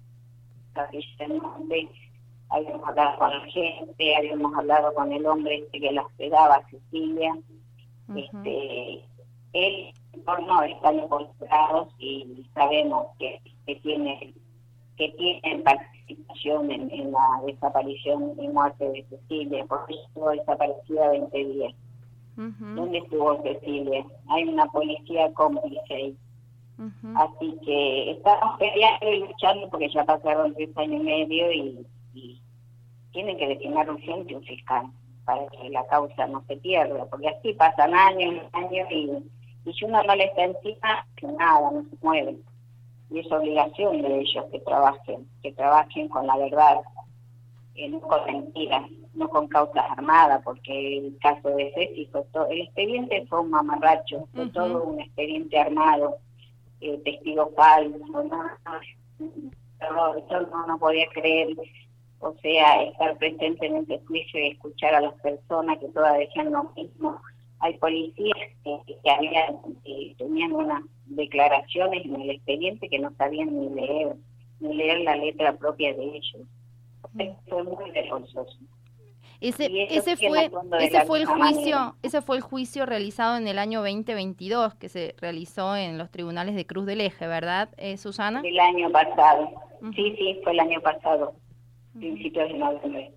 habíamos hablado con la gente, habíamos hablado con el hombre este que la hospedaba, a Cecilia, uh-huh. este, él por no estar involucrados y sabemos que, que tiene que tienen participación en, en la desaparición y muerte de Cecilia, porque estuvo desaparecida veinte días. Uh-huh. ¿Dónde estuvo Cecilia? Hay una policía cómplice ahí. Uh-huh. Así que estamos peleando y luchando porque ya pasaron tres años y medio y, y tienen que designar urgente un fiscal para que la causa no se pierda, porque así pasan años y años y, y si uno no le está encima, que nada, no se mueve. Y es obligación de ellos que trabajen, que trabajen con la verdad, eh, no con mentiras, no con causas armadas, porque el caso de Ceci fue todo, el expediente fue un mamarracho, fue uh-huh. todo un expediente armado, eh, testigos falsos, no, no, yo no, no podía creer, o sea, estar presente en este juicio y escuchar a las personas que todas decían lo mismo. Hay policías que, que habían, que tenían unas declaraciones en el expediente que no sabían ni leer, ni leer la letra propia de ellos. Eso fue muy vergonzoso. Ese, ese fue ese fue el juicio manera. ese fue el juicio realizado en el año veinte veintidós que se realizó en los tribunales de Cruz del Eje, ¿verdad, eh, Susana? El año pasado. Uh-huh. Sí, sí, fue el año pasado, uh-huh. principios de noviembre.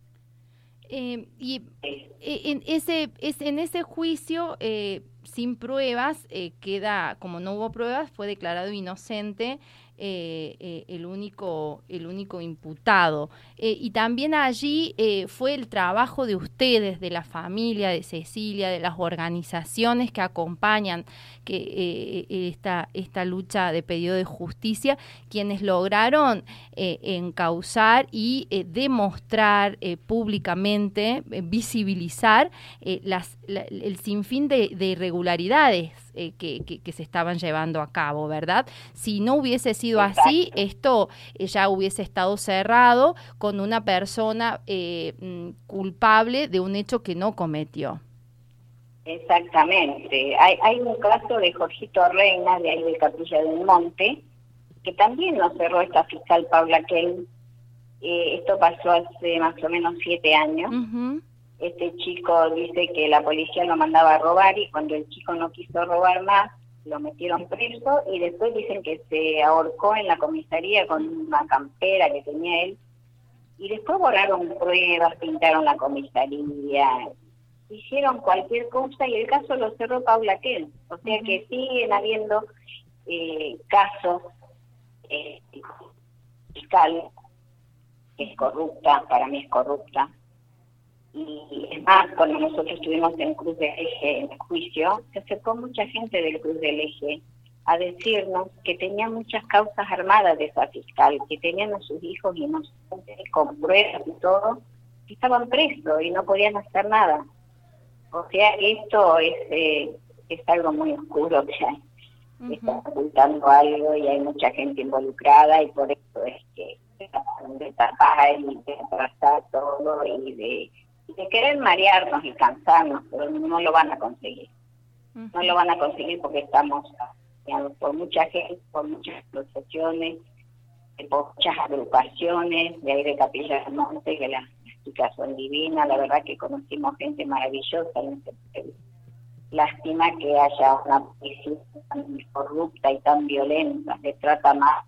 Eh, y sí. en ese es, en ese juicio eh, sin pruebas eh, queda, como no hubo pruebas, fue declarado inocente eh, eh, el único el único imputado. Eh, y también allí eh, fue el trabajo de ustedes, de la familia de Cecilia, de las organizaciones que acompañan que eh, esta esta lucha de pedido de justicia, quienes lograron eh, encauzar y eh, demostrar eh, públicamente, eh, visibilizar eh, las la, el sinfín de, de irregularidades eh, que, que, que se estaban llevando a cabo, ¿verdad? Si no hubiese sido Exacto. así, esto eh, ya hubiese estado cerrado con una persona eh, culpable de un hecho que no cometió. Exactamente. Hay, hay un caso de Jorgito Reina, de ahí de Capilla del Monte, que también lo cerró esta fiscal Paula Kell. Eh, esto pasó hace más o menos siete años. Uh-huh. Este chico dice que la policía lo mandaba a robar y cuando el chico no quiso robar más, lo metieron preso y después dicen que se ahorcó en la comisaría con una campera que tenía él. Y después borraron pruebas, pintaron la comisaría, hicieron cualquier cosa y el caso lo cerró Paula Kell. O sea uh-huh. que siguen habiendo eh, casos eh, fiscal que es corrupta, para mí es corrupta. Y es más, cuando nosotros estuvimos en Cruz del Eje en el juicio, se acercó mucha gente del Cruz del Eje a decirnos que tenía muchas causas armadas de esa fiscal, que tenían a sus hijos inocentes con pruebas y todo, que estaban presos y no podían hacer nada. O sea, esto es eh, es algo muy oscuro que hay. Uh-huh. Está ocultando algo y hay mucha gente involucrada y por eso es que se tratan de tapar y de atrasar todo y de, y de querer marearnos y cansarnos, pero no lo van a conseguir. Uh-huh. No lo van a conseguir porque estamos asociados por mucha gente, por muchas asociaciones, por muchas agrupaciones, de ahí de Capilla del Monte, que las chicas son divinas, la verdad que conocimos gente maravillosa en este país. Lástima que haya una policía tan corrupta y tan violenta, que trata más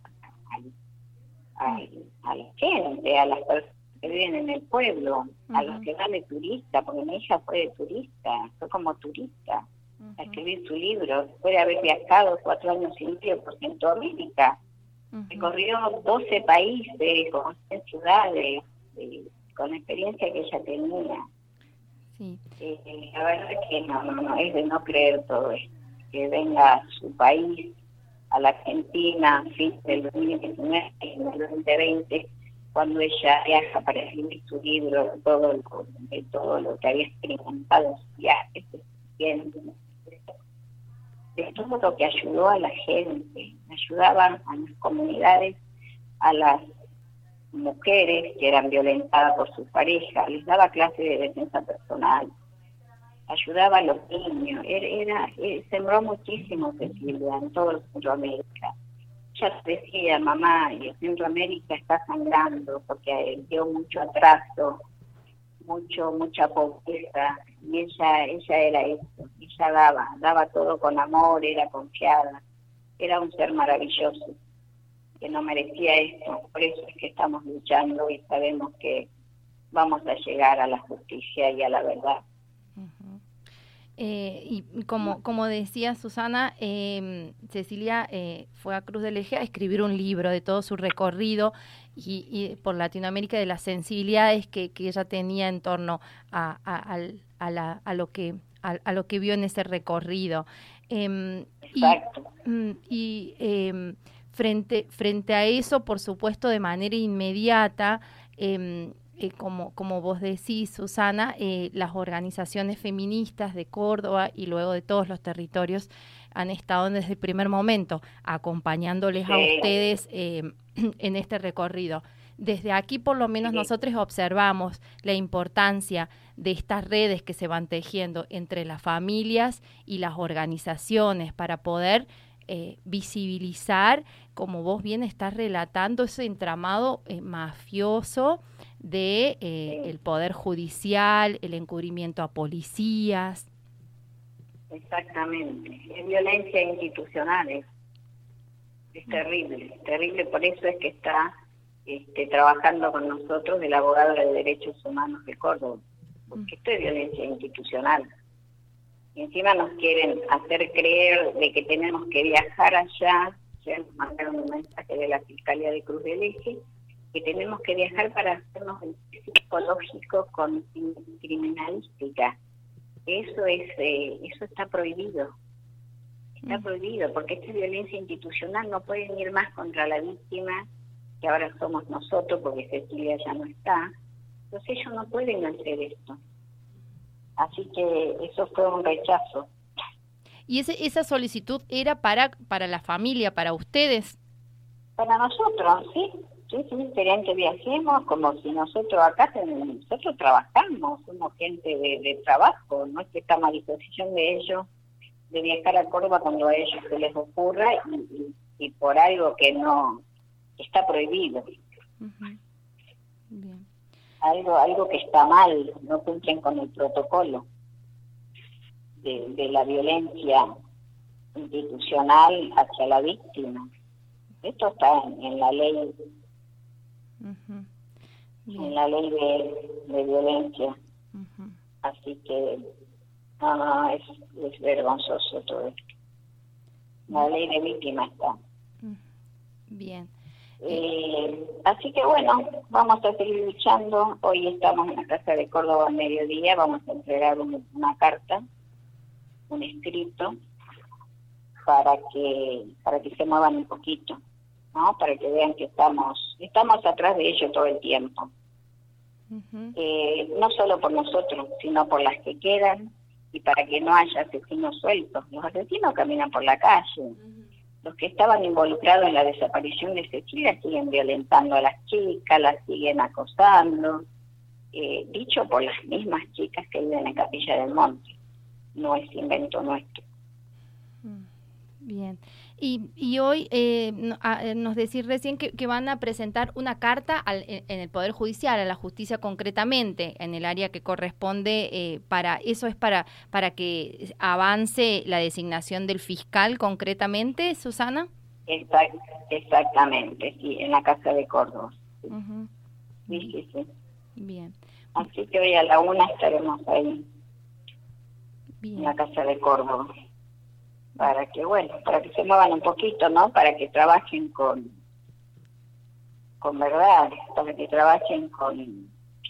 a, a, a la gente, a las personas que viven en el pueblo, uh-huh. a los que van de turista, porque mi hija fue de turista, fue como turista, uh-huh. a escribir su libro, después de haber viajado cuatro años y medio por Centroamérica, uh-huh. recorrió doce países, conoció ciudades, eh, con la experiencia que ella tenía. Sí. Eh, la verdad es que no, no, no, es de no creer todo esto. Que venga a su país, a la Argentina, fin del dos mil diecinueve, en el veinte veinte, cuando ella viaja para escribir su libro, todo lo, de todo lo que había experimentado en su viaje, de todo lo que ayudó a la gente, ayudaba a las comunidades, a las mujeres que eran violentadas por sus parejas, les daba clases de defensa personal, ayudaba a los niños, era, era, era sembró muchísimo Cecilia en todo Centroamérica. Ella decía, mamá, y Centroamérica está sangrando porque dio mucho atraso, mucho mucha pobreza, y ella ella era eso, ella daba, daba todo con amor, era confiada, era un ser maravilloso, que no merecía esto, por eso es que estamos luchando y sabemos que vamos a llegar a la justicia y a la verdad. Uh-huh. Eh, y como, como decía Susana, eh, Cecilia eh, fue a Cruz del Eje a escribir un libro de todo su recorrido y, y por Latinoamérica, de las sensibilidades que, que ella tenía en torno a, a, a, la, a lo que a, a lo que vio en ese recorrido. Eh, Exacto. Y, y eh, frente, frente a eso, por supuesto, de manera inmediata, eh, Eh, como, como vos decís, Susana, eh, las organizaciones feministas de Córdoba y luego de todos los territorios han estado desde el primer momento acompañándoles sí. a ustedes eh, en este recorrido. Desde aquí, por lo menos, sí. nosotros observamos la importancia de estas redes que se van tejiendo entre las familias y las organizaciones para poder eh, visibilizar, como vos bien estás relatando, ese entramado eh, mafioso de eh, sí. el poder judicial, el encubrimiento a policías. Exactamente, es violencia institucional, es, es terrible, es terrible, por eso es que está este, trabajando con nosotros el abogado de Derechos Humanos de Córdoba, porque esto es violencia institucional. Y encima nos quieren hacer creer de que tenemos que viajar allá, ya nos mandaron un mensaje de la Fiscalía de Cruz del Eje, que tenemos que viajar para hacernos el psicológico con criminalística. Eso es, eh, eso está prohibido. Está prohibido, porque esta violencia institucional no pueden ir más contra la víctima, que ahora somos nosotros, porque Cecilia ya no está. Entonces ellos no pueden hacer esto. Así que eso fue un rechazo. ¿Y ese, esa solicitud era para, para la familia, para ustedes? Para nosotros, sí. Sí, sí, querían que viajemos como si nosotros acá tenemos, nosotros trabajamos, somos gente de, de trabajo, no es que estamos a disposición de ellos de viajar a Córdoba cuando a ellos se les ocurra y, y, y por algo que no está prohibido. Uh-huh. Bien. Algo, algo que está mal, no cumplen con el protocolo de, de la violencia institucional hacia la víctima. Esto está en, en la ley. Uh-huh. En la ley de, de violencia. Uh-huh. Así que no, no, es, es vergonzoso todo esto. La ley de víctima está. Uh-huh. Bien. Eh, así que bueno, vamos a seguir luchando. Hoy estamos en la Casa de Córdoba al mediodía, vamos a entregar un, una carta, un escrito, para que para que se muevan un poquito, ¿no? Para que vean que estamos estamos atrás de ellos todo el tiempo. Uh-huh. Eh, no solo por nosotros, sino por las que quedan y para que no haya asesinos sueltos. Los asesinos caminan por la calle. Uh-huh. Los que estaban involucrados en la desaparición de Cecilia siguen violentando a las chicas, las siguen acosando, eh, dicho por las mismas chicas que viven en Capilla del Monte. No es invento nuestro. Bien. Y, y hoy eh, nos decís recién que, que van a presentar una carta al, en el Poder Judicial, a la justicia concretamente, en el área que corresponde, eh, para eso es para para que avance la designación del fiscal concretamente, Susana. Exact, exactamente, sí, en la Casa de Córdoba. Sí, uh-huh. sí, sí, sí. Bien. Así que hoy a la una estaremos ahí, bien, en la Casa de Córdoba. Para que, bueno, para que se muevan un poquito, ¿no? Para que trabajen con, con verdad, para que trabajen con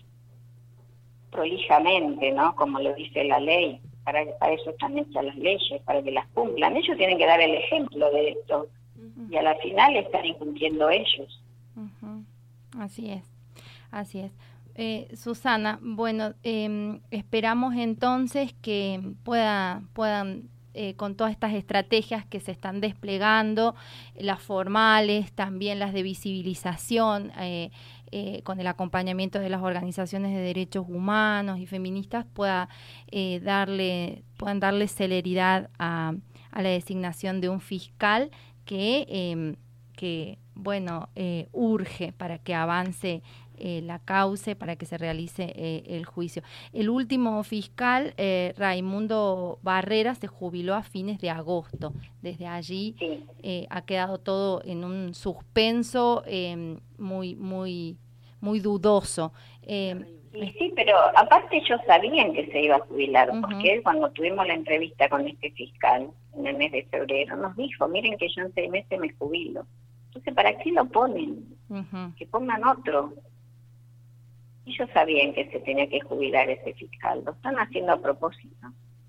prolijamente, ¿no? Como lo dice la ley. Para, para eso están hechas las leyes, para que las cumplan. Ellos tienen que dar el ejemplo de esto. Uh-huh. Y a la final están incumpliendo ellos. Uh-huh. Así es, así es. Eh, Susana, bueno, eh, esperamos entonces que pueda, puedan... Eh, con todas estas estrategias que se están desplegando, las formales, también las de visibilización, eh, eh, con el acompañamiento de las organizaciones de derechos humanos y feministas, pueda eh, darle, puedan darle celeridad a, a la designación de un fiscal que, eh, que bueno, eh, urge para que avance Eh, la causa, para que se realice eh, el juicio. El último fiscal, eh, Raimundo Barrera, se jubiló a fines de agosto. Desde allí eh, ha quedado todo en un suspenso eh, muy, muy, muy dudoso. Eh, y sí, pero aparte ellos sabían que se iba a jubilar, uh-huh. porque él, cuando tuvimos la entrevista con este fiscal en el mes de febrero, nos dijo, miren que yo en seis meses me jubilo. Entonces, ¿para qué lo ponen? Uh-huh. Que pongan otro. Ellos sabían que se tenía que jubilar ese fiscal, lo están haciendo a propósito.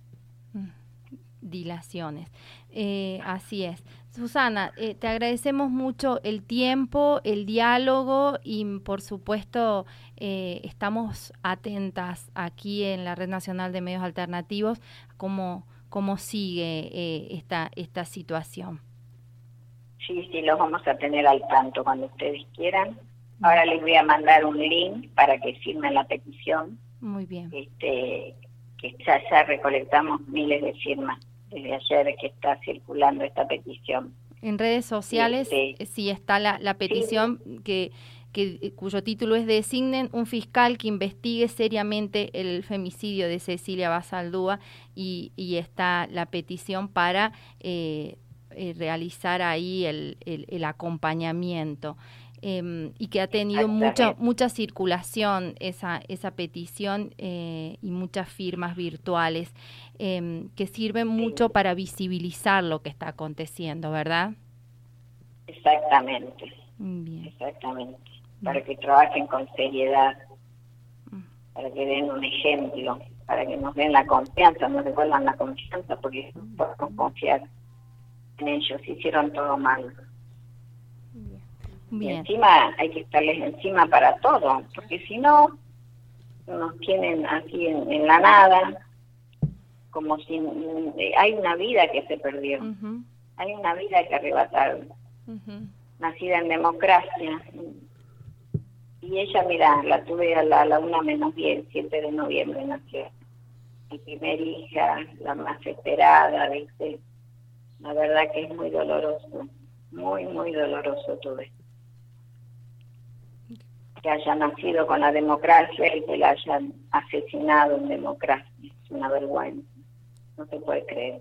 Dilaciones. Eh, así es. Susana, eh, te agradecemos mucho el tiempo, el diálogo y por supuesto eh, estamos atentas aquí en la Red Nacional de Medios Alternativos cómo, cómo sigue eh, esta, esta situación. Sí, sí, los vamos a tener al tanto cuando ustedes quieran. Ahora les voy a mandar un link para que firmen la petición. Muy bien. Este, que ya, ya recolectamos miles de firmas desde ayer que está circulando esta petición. En redes sociales sí, sí. sí está la, la petición sí. que, que cuyo título es Designen un fiscal que investigue seriamente el femicidio de Cecilia Basaldúa y, y está la petición para eh, eh, realizar ahí el, el, el acompañamiento. Eh, y que ha tenido mucha mucha circulación esa esa petición eh, y muchas firmas virtuales eh, que sirven mucho para visibilizar lo que está aconteciendo, ¿verdad? Exactamente. Bien. Exactamente. Para que trabajen con seriedad, para que den un ejemplo, para que nos den la confianza, nos devuelvan la confianza, porque no podemos confiar en ellos, hicieron todo mal. Bien. Y encima hay que estarles encima para todo, porque si no, nos tienen así en, en la nada, como si hay una vida que se perdió, uh-huh. hay una vida que arrebataron, uh-huh. nacida en democracia. Y ella, mira, la tuve a la, a la una menos diez, siete de noviembre nació. Mi primera hija, la más esperada, ¿viste? La verdad que es muy doloroso, muy, muy doloroso todo esto. Que haya nacido con la democracia y que la hayan asesinado en democracia. Es una vergüenza, no se puede creer.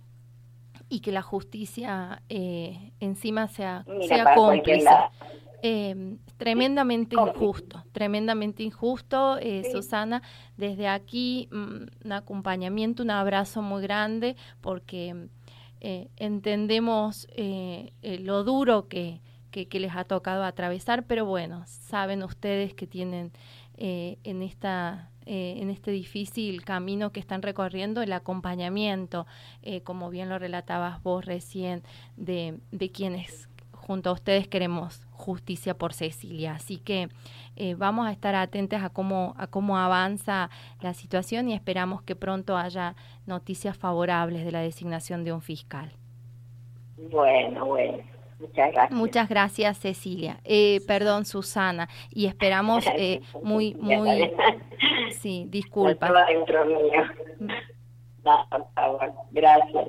Y que la justicia eh, encima sea, Mira, sea cómplice. Eh, tremendamente cómplice. injusto, tremendamente injusto, eh, sí. Susana. Desde aquí mm, un acompañamiento, un abrazo muy grande, porque eh, entendemos eh, eh, lo duro que Que, que les ha tocado atravesar, pero bueno, saben ustedes que tienen eh, en esta eh, en este difícil camino que están recorriendo el acompañamiento, eh, como bien lo relatabas vos recién, de, de quienes junto a ustedes queremos justicia por Cecilia. Así que eh, vamos a estar atentos a cómo a cómo avanza la situación y esperamos que pronto haya noticias favorables de la designación de un fiscal. Bueno, bueno. Muchas gracias. Muchas gracias, Cecilia. Eh, perdón, Susana. Y esperamos eh, muy, muy... Sí, disculpa. No, dentro mío. No, por favor. Gracias.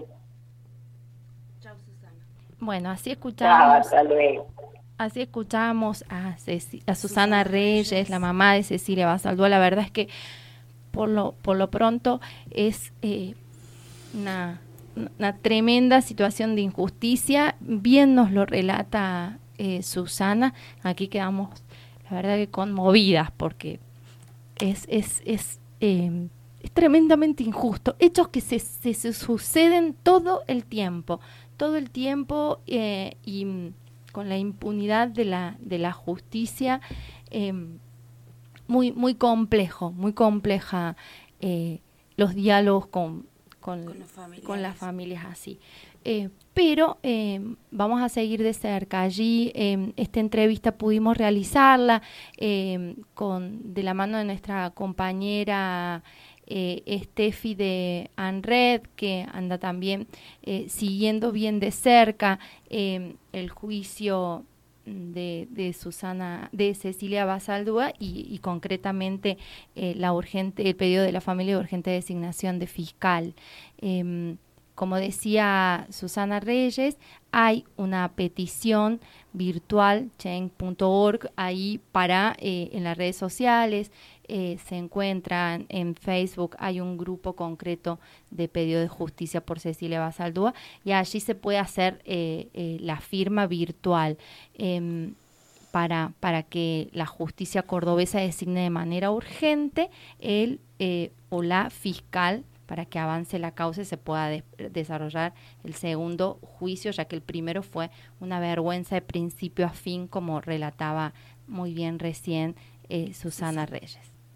Chao, Susana. Bueno, así escuchamos... Chao, hasta luego. Así escuchamos a, Ceci, a Susana Reyes, la mamá de Cecilia Basaldúa. La verdad es que por lo, por lo pronto es eh, una... una tremenda situación de injusticia, bien nos lo relata eh, Susana. Aquí quedamos, la verdad que conmovidas, porque es es es, eh, es tremendamente injusto, hechos que se, se, se suceden todo el tiempo, todo el tiempo eh, y con la impunidad de la de la justicia, eh, muy muy complejo, muy compleja eh, los diálogos con Con, con, con las familias así. Eh, pero eh, vamos a seguir de cerca. Allí eh, esta entrevista pudimos realizarla eh, con de la mano de nuestra compañera eh, Estefi de ANRED, que anda también eh, siguiendo bien de cerca eh, el juicio de, de Susana, de Cecilia Basaldúa y, y concretamente eh, la urgente, el pedido de la familia de urgente designación de fiscal. Eh, como decía Susana Reyes, hay una petición virtual, change punto org, ahí para, eh, en las redes sociales, eh, se encuentran en Facebook, hay un grupo concreto de pedido de justicia por Cecilia Basaldúa, y allí se puede hacer eh, eh, la firma virtual. Eh, para, para que la justicia cordobesa designe de manera urgente el eh, o la fiscal para que avance la causa y se pueda de, desarrollar el segundo juicio, ya que el primero fue una vergüenza de principio a fin, como relataba muy bien recién eh, Susana Reyes.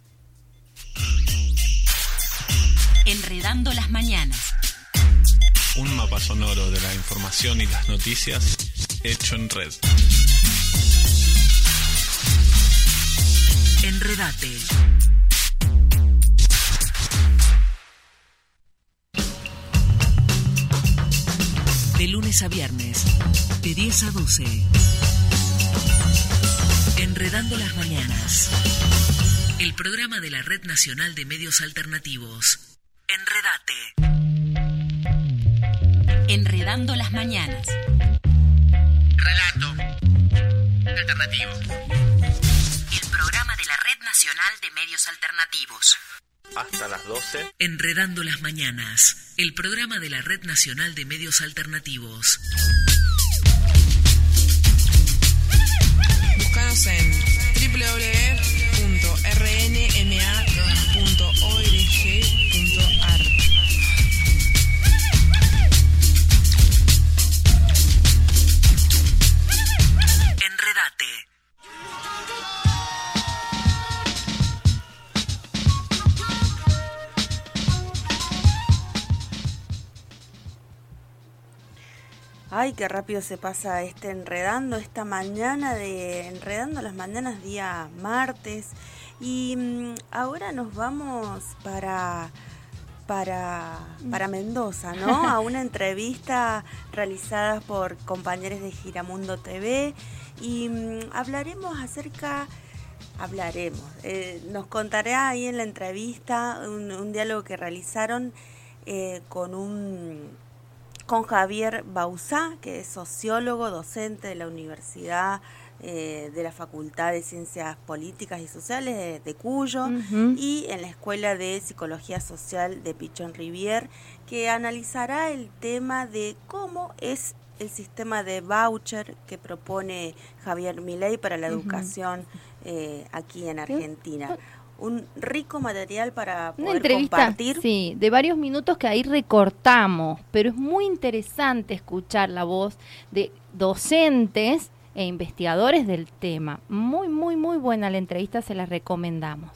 Enredando las mañanas. Un mapa sonoro de la información y las noticias hecho en red. Enredate. De lunes a viernes, de diez a doce. Enredando las mañanas. El programa de la Red Nacional de Medios Alternativos. Enredate. Enredando las mañanas. Relato alternativo. El programa de la Red Nacional de Medios Alternativos. Hasta las doce. Enredando las mañanas. El programa de la Red Nacional de Medios Alternativos. Búscanos en doble u doble u doble u punto r n m a punto org punto a r. Enredate. Ay, qué rápido se pasa este enredando, esta mañana de enredando las mañanas, día martes. Y mmm, ahora nos vamos para, para, para Mendoza, ¿no? A una entrevista realizada por compañeros de Giramundo T V. Y mmm, hablaremos acerca... Hablaremos. Eh, nos contará ahí en la entrevista un, un diálogo que realizaron eh, con un... con Javier Bauzá, que es sociólogo, docente de la Universidad eh, de la Facultad de Ciencias Políticas y Sociales de, de Cuyo, uh-huh. y en la Escuela de Psicología Social de Pichón Rivière, que analizará el tema de cómo es el sistema de voucher que propone Javier Milei para la educación uh-huh. eh, aquí en Argentina. Un rico material para poder Una entrevista, compartir. Sí, de varios minutos que ahí recortamos, pero es muy interesante escuchar la voz de docentes e investigadores del tema. Muy, muy, muy buena la entrevista, se la recomendamos.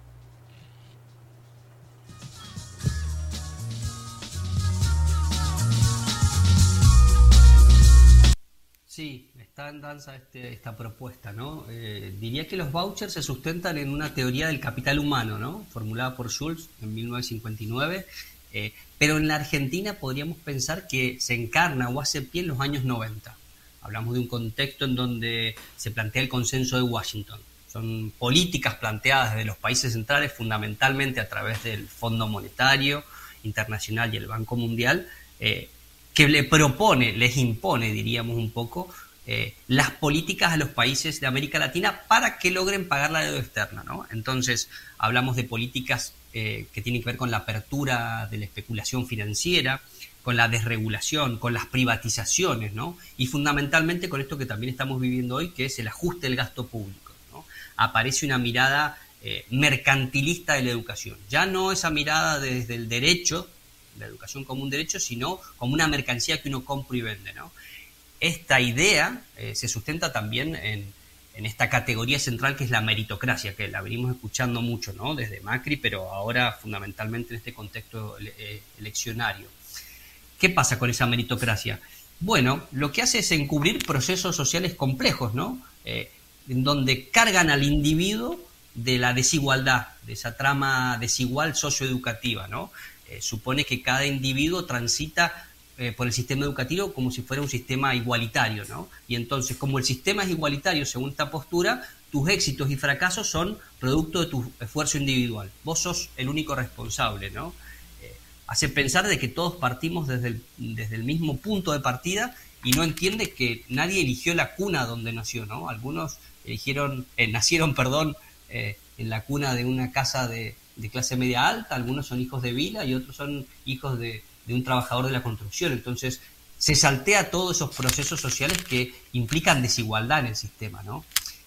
Sí, está en danza este, esta propuesta, ¿no? Eh, diría que los vouchers se sustentan en una teoría del capital humano, ¿no? Formulada por Schultz en mil novecientos cincuenta y nueve, eh, pero en la Argentina podríamos pensar que se encarna o hace pie en los años noventa. Hablamos de un contexto en donde se plantea el consenso de Washington. Son políticas planteadas desde los países centrales fundamentalmente a través del Fondo Monetario Internacional y el Banco Mundial, eh, que le propone, les impone, diríamos un poco, eh, las políticas a los países de América Latina para que logren pagar la deuda externa, ¿no? Entonces, hablamos de políticas eh, que tienen que ver con la apertura de la especulación financiera, con la desregulación, con las privatizaciones, ¿no? Y fundamentalmente con esto que también estamos viviendo hoy, que es el ajuste del gasto público, ¿no? Aparece una mirada eh, mercantilista de la educación. Ya no esa mirada desde el derecho, la educación como un derecho, sino como una mercancía que uno compra y vende, ¿no? Esta idea eh, se sustenta también en, en esta categoría central que es la meritocracia, que la venimos escuchando mucho, ¿no? Desde Macri, pero ahora fundamentalmente en este contexto eh, eleccionario. ¿Qué pasa con esa meritocracia? Bueno, lo que hace es encubrir procesos sociales complejos, ¿no? Eh, en donde cargan al individuo de la desigualdad, de esa trama desigual socioeducativa, ¿no? Eh, supone que cada individuo transita eh, por el sistema educativo como si fuera un sistema igualitario, ¿no? Y entonces, como el sistema es igualitario según esta postura, tus éxitos y fracasos son producto de tu esfuerzo individual. Vos sos el único responsable, ¿no? Eh, hace pensar de que todos partimos desde el, desde el mismo punto de partida y no entiende que nadie eligió la cuna donde nació, ¿no? Algunos eligieron, eh, nacieron, perdón, eh, en la cuna de una casa de de clase media alta, algunos son hijos de vila y otros son hijos de, de un trabajador de la construcción. Entonces, se saltea todos esos procesos sociales que implican desigualdad en el sistema, ¿no?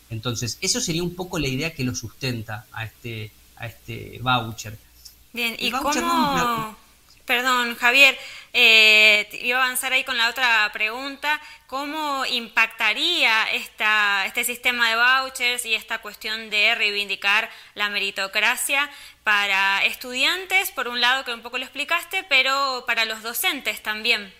Entonces, eso sería un poco la idea que lo sustenta a este, a este voucher. Bien, ¿y voucher cómo...? No, Perdón, Javier, eh, iba a avanzar ahí con la otra pregunta. ¿Cómo impactaría esta, este sistema de vouchers y esta cuestión de reivindicar la meritocracia para estudiantes, por un lado, que un poco lo explicaste, pero para los docentes también?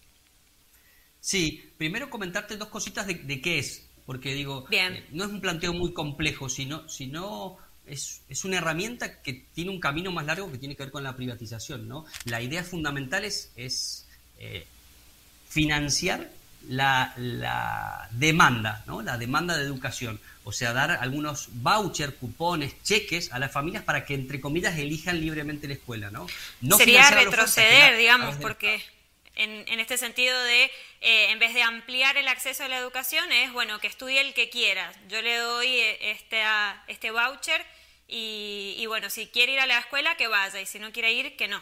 Sí, primero comentarte dos cositas de, de qué es, porque digo, eh, no es un planteo muy complejo, sino... sino Es, es una herramienta que tiene un camino más largo que tiene que ver con la privatización, ¿no? La idea fundamental es, es eh, financiar la, la demanda, ¿no? La demanda de educación. O sea, dar algunos vouchers, cupones, cheques a las familias para que, entre comillas, elijan libremente la escuela, ¿no? No sería retroceder, la, digamos, porque en, en este sentido de, eh, en vez de ampliar el acceso a la educación, es, bueno, que estudie el que quiera. Yo le doy este, a, este voucher y, y, bueno, si quiere ir a la escuela, que vaya, y si no quiere ir, que no.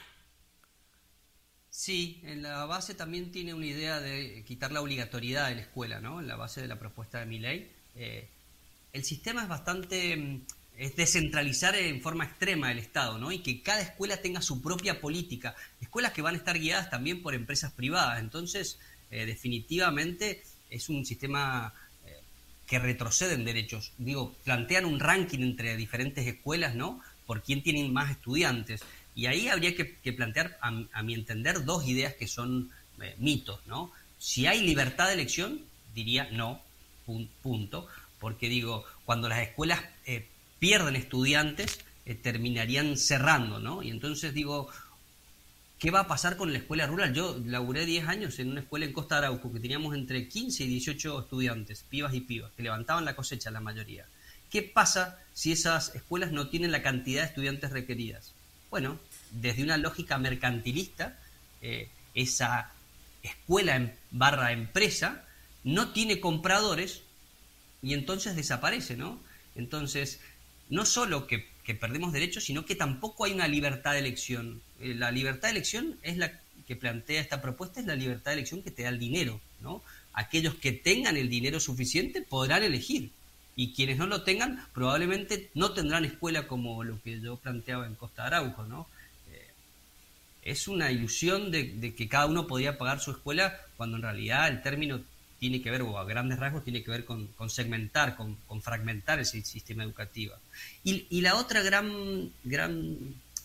Sí, en la base también tiene una idea de quitar la obligatoriedad de la escuela, ¿no? En la base de la propuesta de Milei. Eh, el sistema es bastante... es descentralizar en forma extrema el Estado, ¿no? Y que cada escuela tenga su propia política. Escuelas que van a estar guiadas también por empresas privadas. Entonces, eh, definitivamente es un sistema eh, que retrocede en derechos. Digo, plantean un ranking entre diferentes escuelas, ¿no? Por quién tienen más estudiantes. Y ahí habría que, que plantear, a, a mi entender, dos ideas que son eh, mitos, ¿no? Si hay libertad de elección, diría no, pun, punto. Porque digo, cuando las escuelas... Eh, pierden estudiantes, eh, terminarían cerrando, ¿no? Y entonces digo, ¿qué va a pasar con la escuela rural? Yo laburé diez años en una escuela en Costa de Arauco que teníamos entre quince y dieciocho estudiantes, pibas y pibas, que levantaban la cosecha la mayoría. ¿Qué pasa si esas escuelas no tienen la cantidad de estudiantes requeridas? Bueno, desde una lógica mercantilista, eh, esa escuela en barra empresa no tiene compradores y entonces desaparece, ¿no? Entonces... no solo que, que perdemos derechos, sino que tampoco hay una libertad de elección. Eh, la libertad de elección es la que plantea esta propuesta, es la libertad de elección que te da el dinero, ¿no? Aquellos que tengan el dinero suficiente podrán elegir, y quienes no lo tengan probablemente no tendrán escuela, como lo que yo planteaba en Costa de Arauco, ¿no? Eh, es una ilusión de, de que cada uno podría pagar su escuela, cuando en realidad el término tiene que ver, o a grandes rasgos, tiene que ver con, con segmentar, con, con fragmentar ese sistema educativo. Y, y la otra gran, gran,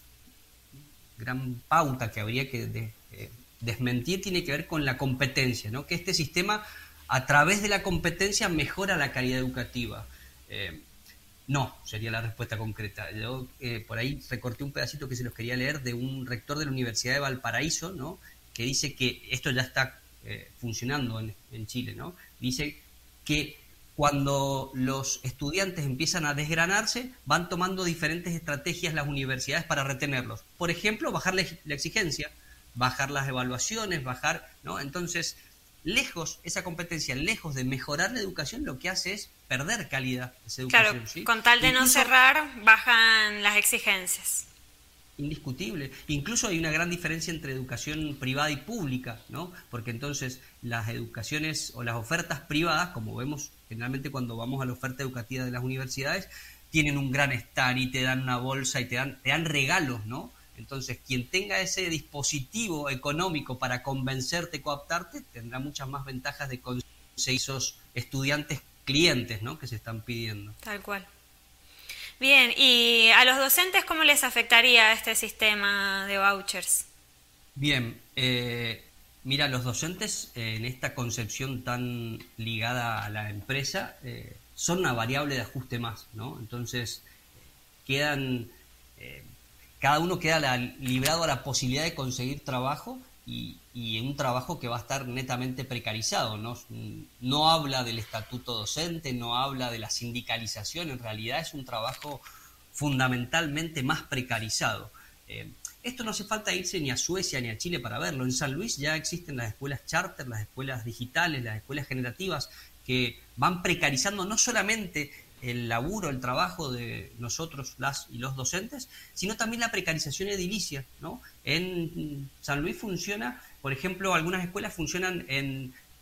gran pauta que habría que de, eh, desmentir tiene que ver con la competencia, ¿no? Que este sistema, a través de la competencia, mejora la calidad educativa. Eh, no, sería la respuesta concreta. Yo eh, por ahí recorté un pedacito que se los quería leer de un rector de la Universidad de Valparaíso, ¿no? Que dice que esto ya está Eh, funcionando en, en Chile, ¿no? Dice que cuando los estudiantes empiezan a desgranarse, van tomando diferentes estrategias las universidades para retenerlos. Por ejemplo, bajar la, la exigencia, bajar las evaluaciones, bajar, ¿no? Entonces, lejos, esa competencia, lejos de mejorar la educación, lo que hace es perder calidad esa educación. Claro, ¿sí? con tal de Incluso, no cerrar, bajan las exigencias. Indiscutible. Incluso hay una gran diferencia entre educación privada y pública, ¿no? Porque entonces las educaciones o las ofertas privadas, como vemos generalmente cuando vamos a la oferta educativa de las universidades, tienen un gran stand y te dan una bolsa y te dan, te dan regalos, ¿no? Entonces, quien tenga ese dispositivo económico para convencerte, cooptarte, tendrá muchas más ventajas de conseguir esos estudiantes clientes, ¿no? Que se están pidiendo. Tal cual. Bien, ¿y a los docentes cómo les afectaría este sistema de vouchers? Bien, eh, mira, los docentes eh, en esta concepción tan ligada a la empresa eh, son una variable de ajuste más, ¿no? Entonces, quedan, eh, cada uno queda la, librado a la posibilidad de conseguir trabajo y, y un trabajo que va a estar netamente precarizado, ¿no? No habla del estatuto docente, no habla de la sindicalización, en realidad es un trabajo fundamentalmente más precarizado. Eh, esto no hace falta irse ni a Suecia ni a Chile para verlo. En San Luis ya existen las escuelas charter, las escuelas digitales, las escuelas generativas, que van precarizando no solamente el laburo, el trabajo de nosotros, las y los docentes, sino también la precarización edilicia, ¿no? En San Luis funciona, por ejemplo, algunas escuelas funcionan en,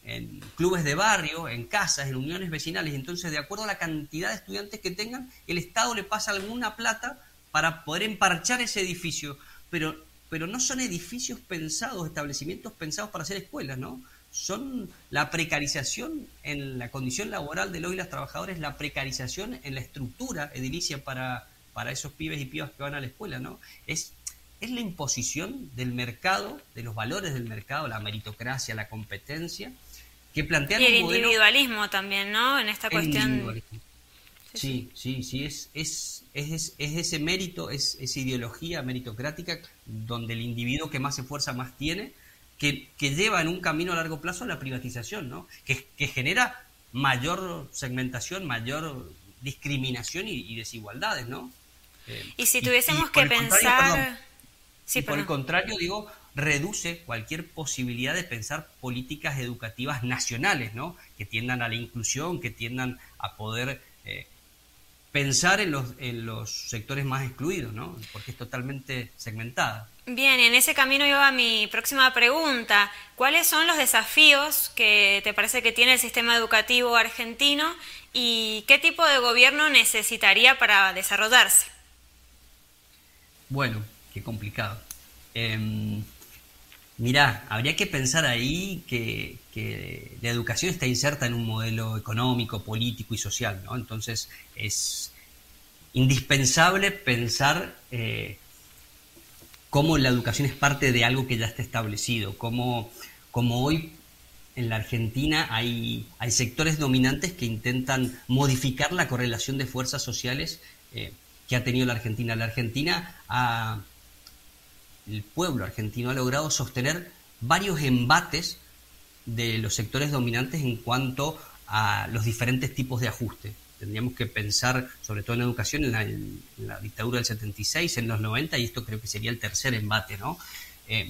en clubes de barrio, en casas, en uniones vecinales. Entonces, de acuerdo a la cantidad de estudiantes que tengan, el Estado le pasa alguna plata para poder emparchar ese edificio. Pero, pero no son edificios pensados, establecimientos pensados para hacer escuelas, ¿no? Son la precarización en la condición laboral de los y las trabajadores, la precarización en la estructura edilicia para, para esos pibes y pibas que van a la escuela, ¿no? Es, es la imposición del mercado, de los valores del mercado, la meritocracia, la competencia, que plantean y el un modelo, individualismo también, ¿no? En esta cuestión. Sí, sí, sí, es, es, es, es ese mérito, es esa ideología meritocrática donde el individuo que más se esfuerza más tiene, que, que lleva en un camino a largo plazo a la privatización, ¿no? Que, que genera mayor segmentación, mayor discriminación y, y desigualdades, ¿no? Eh, y si tuviésemos y, y que pensar... Sí, y por el contrario, digo, reduce cualquier posibilidad de pensar políticas educativas nacionales, ¿no? Que tiendan a la inclusión, que tiendan a poder eh, pensar en los, en los sectores más excluidos, ¿no? Porque es totalmente segmentada. Bien, en ese camino iba mi próxima pregunta. ¿Cuáles son los desafíos que te parece que tiene el sistema educativo argentino y qué tipo de gobierno necesitaría para desarrollarse? Bueno, qué complicado. Eh, mirá, habría que pensar ahí que, que la educación está inserta en un modelo económico, político y social, ¿no? Entonces es indispensable pensar eh, cómo la educación es parte de algo que ya está establecido, cómo, cómo hoy en la Argentina hay, hay sectores dominantes que intentan modificar la correlación de fuerzas sociales eh, que ha tenido la Argentina. La Argentina ha... El pueblo argentino ha logrado sostener varios embates de los sectores dominantes en cuanto a los diferentes tipos de ajuste. Tendríamos que pensar, sobre todo en educación, en la, en la dictadura del setenta y seis, en los noventa, y esto creo que sería el tercer embate, ¿no? Eh,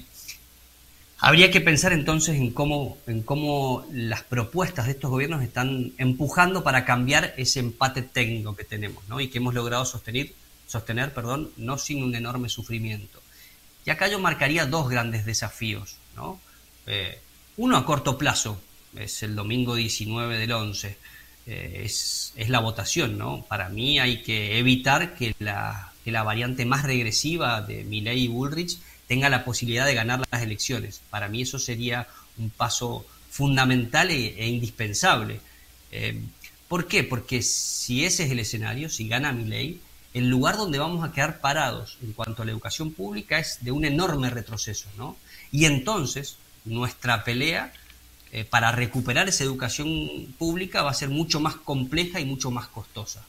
habría que pensar entonces en cómo, en cómo las propuestas de estos gobiernos están empujando para cambiar ese empate técnico que tenemos, ¿no? Y que hemos logrado sostener, sostener, perdón, no sin un enorme sufrimiento. Y acá yo marcaría dos grandes desafíos, ¿no? Eh, uno a corto plazo, es el domingo diecinueve del once, eh, es, es la votación, ¿no? Para mí hay que evitar que la, que la variante más regresiva de Milei y Bullrich tenga la posibilidad de ganar las elecciones. Para mí eso sería un paso fundamental e, e indispensable. Eh, ¿Por qué? Porque si ese es el escenario, si gana Milei, el lugar donde vamos a quedar parados en cuanto a la educación pública es de un enorme retroceso, ¿no? Y entonces nuestra pelea eh, para recuperar esa educación pública va a ser mucho más compleja y mucho más costosa.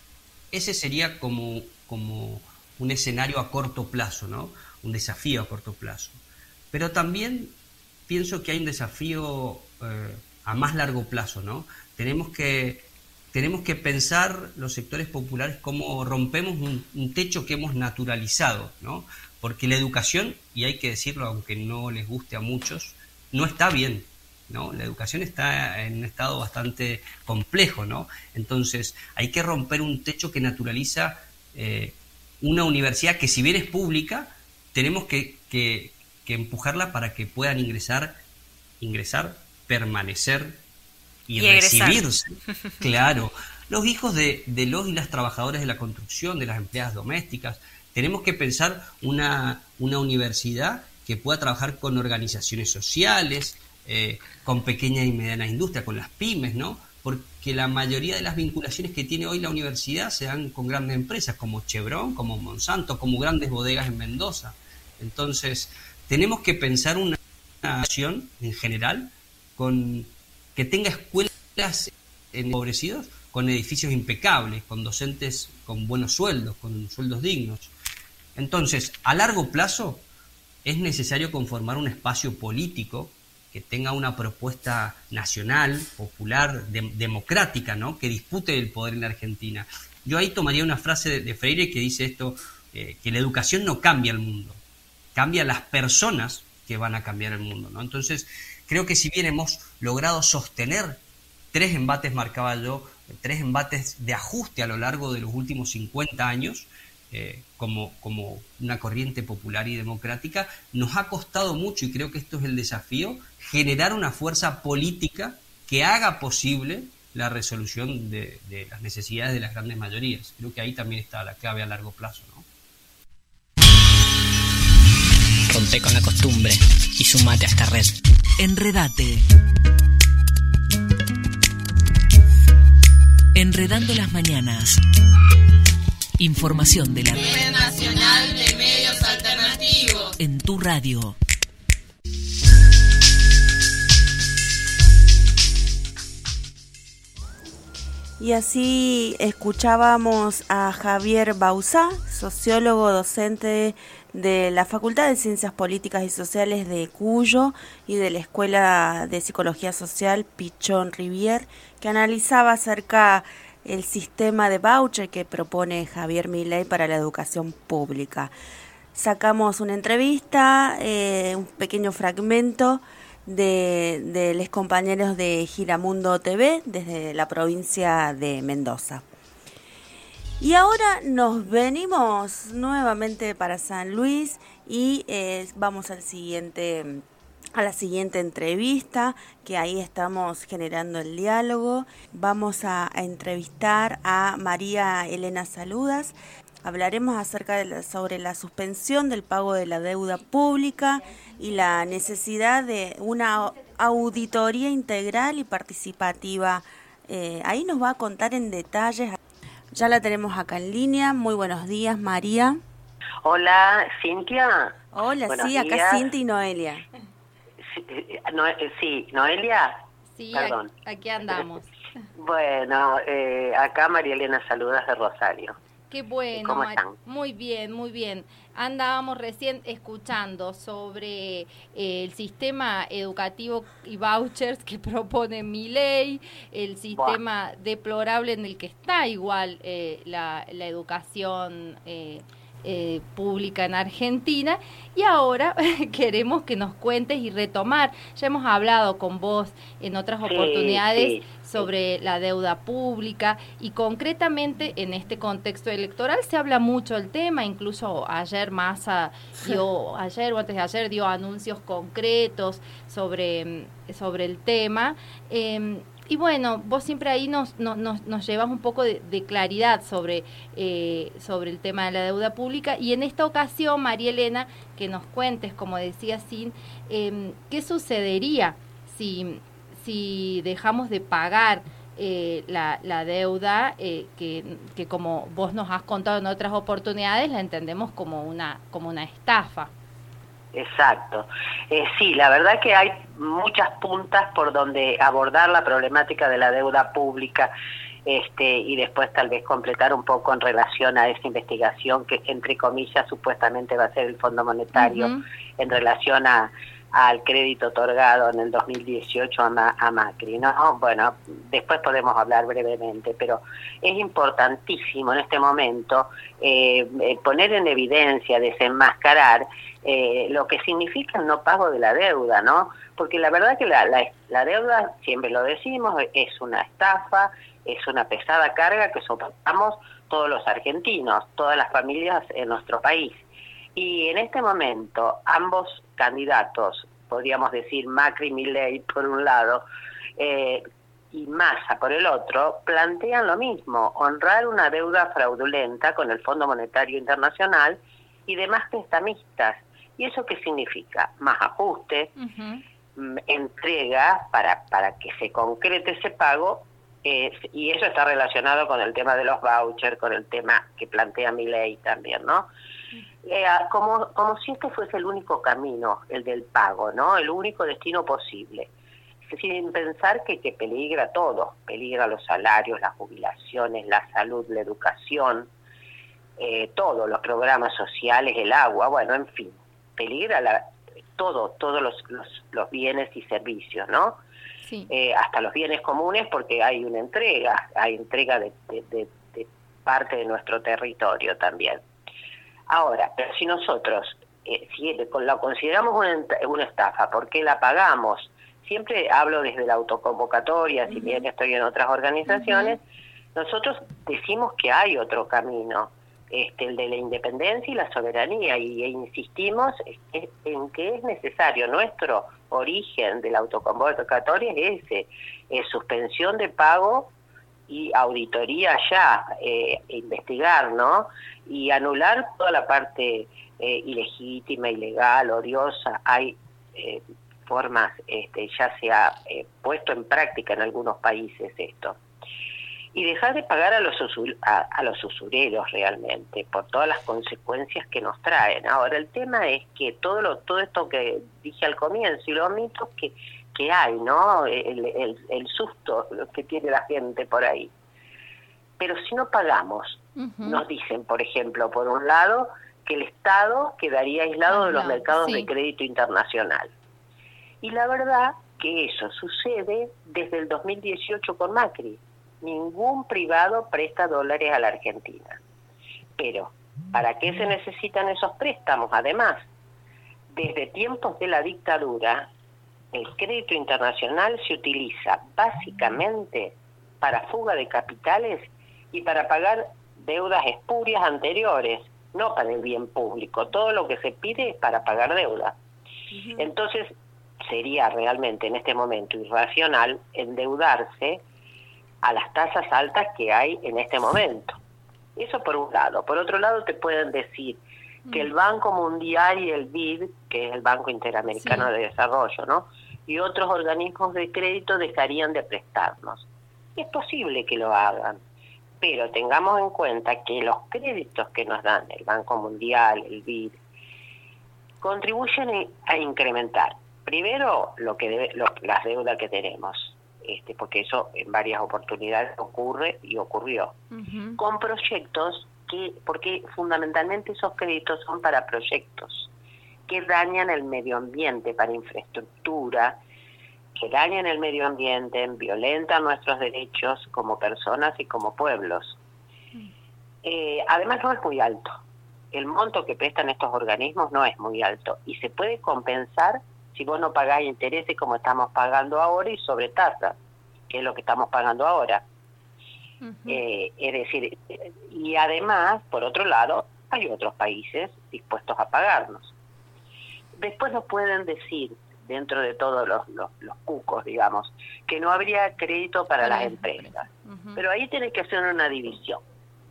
Ese sería como, como un escenario a corto plazo, ¿no? Un desafío a corto plazo. Pero también pienso que hay un desafío eh, a más largo plazo, ¿no? Tenemos que Tenemos que pensar los sectores populares cómo rompemos un, un techo que hemos naturalizado, ¿no? Porque la educación, y hay que decirlo aunque no les guste a muchos, no está bien, ¿no? La educación está en un estado bastante complejo, ¿no? Entonces hay que romper un techo que naturaliza eh, una universidad que, si bien es pública, tenemos que, que, que empujarla para que puedan ingresar, ingresar, permanecer y, y recibirse. Claro, los hijos de, de los y las trabajadoras de la construcción, de las empleadas domésticas. Tenemos que pensar una, una universidad que pueda trabajar con organizaciones sociales, eh, con pequeña y mediana industria, con las pymes, ¿no? Porque la mayoría de las vinculaciones que tiene hoy la universidad se dan con grandes empresas como Chevron, como Monsanto, como grandes bodegas en Mendoza. Entonces, tenemos que pensar una acción en general con que tenga escuelas empobrecidos con edificios impecables, con docentes con buenos sueldos, con sueldos dignos. Entonces, a largo plazo es necesario conformar un espacio político que tenga una propuesta nacional, popular, de, democrática, ¿no? Que dispute el poder en la Argentina. Yo ahí tomaría una frase de, de Freire que dice esto, eh, que la educación no cambia el mundo, cambia las personas que van a cambiar el mundo, ¿no? Entonces, creo que si bien hemos logrado sostener tres embates, marcaba yo, tres embates de ajuste a lo largo de los últimos cincuenta años, eh, como, como una corriente popular y democrática, nos ha costado mucho, y creo que esto es el desafío, generar una fuerza política que haga posible la resolución de, de las necesidades de las grandes mayorías. Creo que ahí también está la clave a largo plazo, ¿no? Rompe con la costumbre y sumate a esta red. Enredate. Enredando las mañanas. Información de la Red Nacional de Medios Alternativos. En tu radio. Y así escuchábamos a Javier Bauzá, sociólogo docente de la Facultad de Ciencias Políticas y Sociales de Cuyo y de la Escuela de Psicología Social Pichón Rivier, que analizaba acerca del sistema de voucher que propone Javier Milei para la educación pública. Sacamos una entrevista, eh, un pequeño fragmento de, de los compañeros de Giramundo T V desde la provincia de Mendoza. Y ahora nos venimos nuevamente para San Luis y eh, vamos al siguiente, a la siguiente entrevista, que ahí estamos generando el diálogo. Vamos a, a entrevistar a María Elena Saludas. Hablaremos acerca de la, sobre la suspensión del pago de la deuda pública y la necesidad de una auditoría integral y participativa. Eh, ahí nos va a contar en detalles. Ya la tenemos acá en línea. Muy buenos días, María. Hola, Cintia. Hola, buenos sí, acá días. Cintia y Noelia. Sí, no, sí, Noelia. Sí, Perdón. aquí andamos. Bueno, eh, acá María Elena Saludas de Rosario. Qué bueno, ¿Cómo Mar- están? Muy bien, muy bien. Andábamos recién escuchando sobre eh, el sistema educativo y vouchers que propone Milei, el sistema Buah. deplorable en el que está igual eh, la, la educación eh, eh, pública en Argentina, y ahora queremos que nos cuentes y retomar. Ya hemos hablado con vos en otras Sí, oportunidades sí. sobre la deuda pública, y concretamente en este contexto electoral se habla mucho del tema. Incluso ayer Massa dio, ayer o antes de ayer dio anuncios concretos sobre, sobre el tema. Eh, y bueno, vos siempre ahí nos, nos, nos, nos llevas un poco de, de claridad sobre, eh, sobre el tema de la deuda pública, y en esta ocasión, María Elena, que nos cuentes, como decía Sin, eh, qué sucedería si... si dejamos de pagar eh, la, la deuda, eh, que, que como vos nos has contado en otras oportunidades, la entendemos como una, como una estafa. Exacto. Eh, sí, la verdad que hay muchas puntas por donde abordar la problemática de la deuda pública, este, y después tal vez completar un poco en relación a esa investigación que, entre comillas, supuestamente va a ser el Fondo Monetario uh-huh. en relación a al crédito otorgado en el dos mil dieciocho a, Ma, a Macri, ¿no? Bueno, después podemos hablar brevemente, pero es importantísimo en este momento eh, eh, poner en evidencia, desenmascarar eh, lo que significa el no pago de la deuda, ¿no? Porque la verdad que la, la, la deuda, siempre lo decimos, es una estafa, es una pesada carga que soportamos todos los argentinos, todas las familias en nuestro país. Y en este momento, ambos candidatos, podríamos decir Macri y Milei por un lado, eh, y Massa por el otro, plantean lo mismo: honrar una deuda fraudulenta con el Fondo Monetario Internacional y demás prestamistas. ¿Y eso qué significa? Más ajuste, uh-huh. entrega para, para que se concrete ese pago, eh, y eso está relacionado con el tema de los vouchers, con el tema que plantea Milei también, ¿no? Eh, como, como si este fuese el único camino, el del pago, ¿no? El único destino posible. Sin pensar que, que peligra todo, peligra los salarios, las jubilaciones, la salud, la educación, eh, todos los programas sociales, el agua, bueno, en fin, peligra la, todo, todos los, los, los bienes y servicios, ¿no? Sí. Eh, hasta los bienes comunes, porque hay una entrega, hay entrega de, de, de, de parte de nuestro territorio también. Ahora, pero si nosotros eh, si la consideramos una, una estafa, ¿por qué la pagamos? Siempre hablo desde la autoconvocatoria, uh-huh. si bien estoy en otras organizaciones, uh-huh. nosotros decimos que hay otro camino, este, el de la independencia y la soberanía, y e insistimos en, en que es necesario. Nuestro origen de la autoconvocatoria es ese, es suspensión de pago y auditoría ya, eh, investigar, ¿no? Y anular toda la parte eh, ilegítima, ilegal, odiosa. Hay eh, formas, este, ya se ha eh, puesto en práctica en algunos países esto. Y dejar de pagar a los, usul, a, a los usureros realmente, por todas las consecuencias que nos traen. Ahora, el tema es que todo lo todo esto que dije al comienzo y los mitos que, que hay, ¿no? El, el, el susto que tiene la gente por ahí. Pero si no pagamos, uh-huh. nos dicen, por ejemplo, por un lado, que el Estado quedaría aislado ah, de los no, mercados sí. de crédito internacional. Y la verdad que eso sucede desde el dos mil dieciocho con Macri. Ningún privado presta dólares a la Argentina. Pero, ¿para qué se necesitan esos préstamos? Además, desde tiempos de la dictadura, el crédito internacional se utiliza básicamente para fuga de capitales y para pagar deudas espurias anteriores, no para el bien público. Todo lo que se pide es para pagar deuda. Uh-huh. Entonces, sería realmente en este momento irracional endeudarse a las tasas altas que hay en este momento. Eso por un lado. Por otro lado, te pueden decir que el Banco Mundial y el B I D, que es el Banco Interamericano sí. de Desarrollo, ¿no? y otros organismos de crédito dejarían de prestarnos. Es posible que lo hagan, pero tengamos en cuenta que los créditos que nos dan el Banco Mundial, el B I D, contribuyen a incrementar, primero, lo que debe, lo, las deudas que tenemos, este, porque eso en varias oportunidades ocurre y ocurrió, uh-huh. con proyectos que, porque fundamentalmente esos créditos son para proyectos que dañan el medio ambiente, para infraestructura, que dañan el medio ambiente, violentan nuestros derechos como personas y como pueblos. Uh-huh. Eh, además no es muy alto. El monto que prestan estos organismos no es muy alto y se puede compensar si vos no pagás intereses como estamos pagando ahora y sobre tasas, que es lo que estamos pagando ahora. Uh-huh. Eh, es decir, y además, por otro lado, hay otros países dispuestos a pagarnos. Después nos pueden decir, dentro de todos los, los, los cucos, digamos, que no habría crédito para uh-huh. las empresas. Uh-huh. Pero ahí tiene que hacer una división.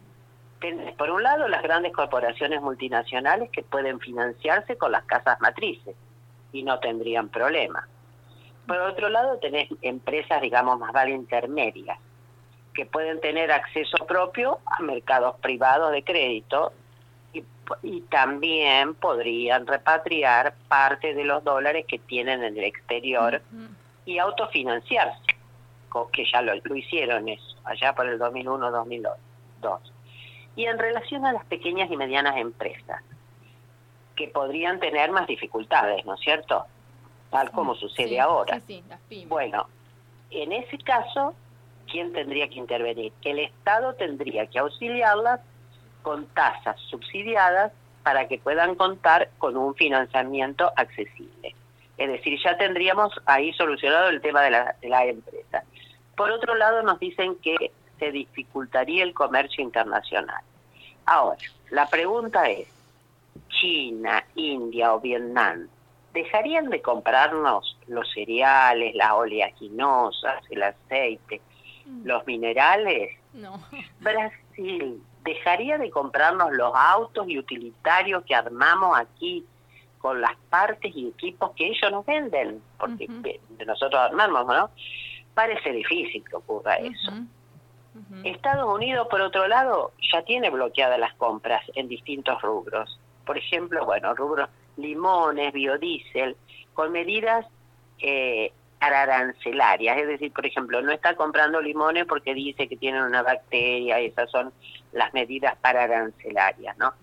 Por un lado, las grandes corporaciones multinacionales que pueden financiarse con las casas matrices y no tendrían problema. Por otro lado, tenés empresas, digamos, más vale intermedias, que pueden tener acceso propio a mercados privados de crédito y, y también podrían repatriar parte de los dólares que tienen en el exterior uh-huh. y autofinanciarse, que ya lo, lo hicieron eso, allá por el dos mil uno dos mil dos. Y en relación a las pequeñas y medianas empresas, que podrían tener más dificultades, ¿no es cierto? Tal como sucede sí, ahora. Sí, sí, las pymes. Bueno, en ese caso, ¿quién tendría que intervenir? El Estado tendría que auxiliarlas con tasas subsidiadas para que puedan contar con un financiamiento accesible. Es decir, ya tendríamos ahí solucionado el tema de la, de la empresa. Por otro lado, nos dicen que se dificultaría el comercio internacional. Ahora, la pregunta es, China, India o Vietnam, ¿dejarían de comprarnos los cereales, las oleaginosas, el aceite, los minerales? No. Brasil, ¿dejaría de comprarnos los autos y utilitarios que armamos aquí con las partes y equipos que ellos nos venden? Porque uh-huh. nosotros armamos, ¿no? Parece difícil que ocurra uh-huh. eso. Uh-huh. Estados Unidos, por otro lado, ya tiene bloqueadas las compras en distintos rubros. Por ejemplo, bueno, rubros limones, biodiesel, con medidas eh, arancelarias. Es decir, por ejemplo, no está comprando limones porque dice que tienen una bacteria, esas son las medidas para arancelarias, ¿no?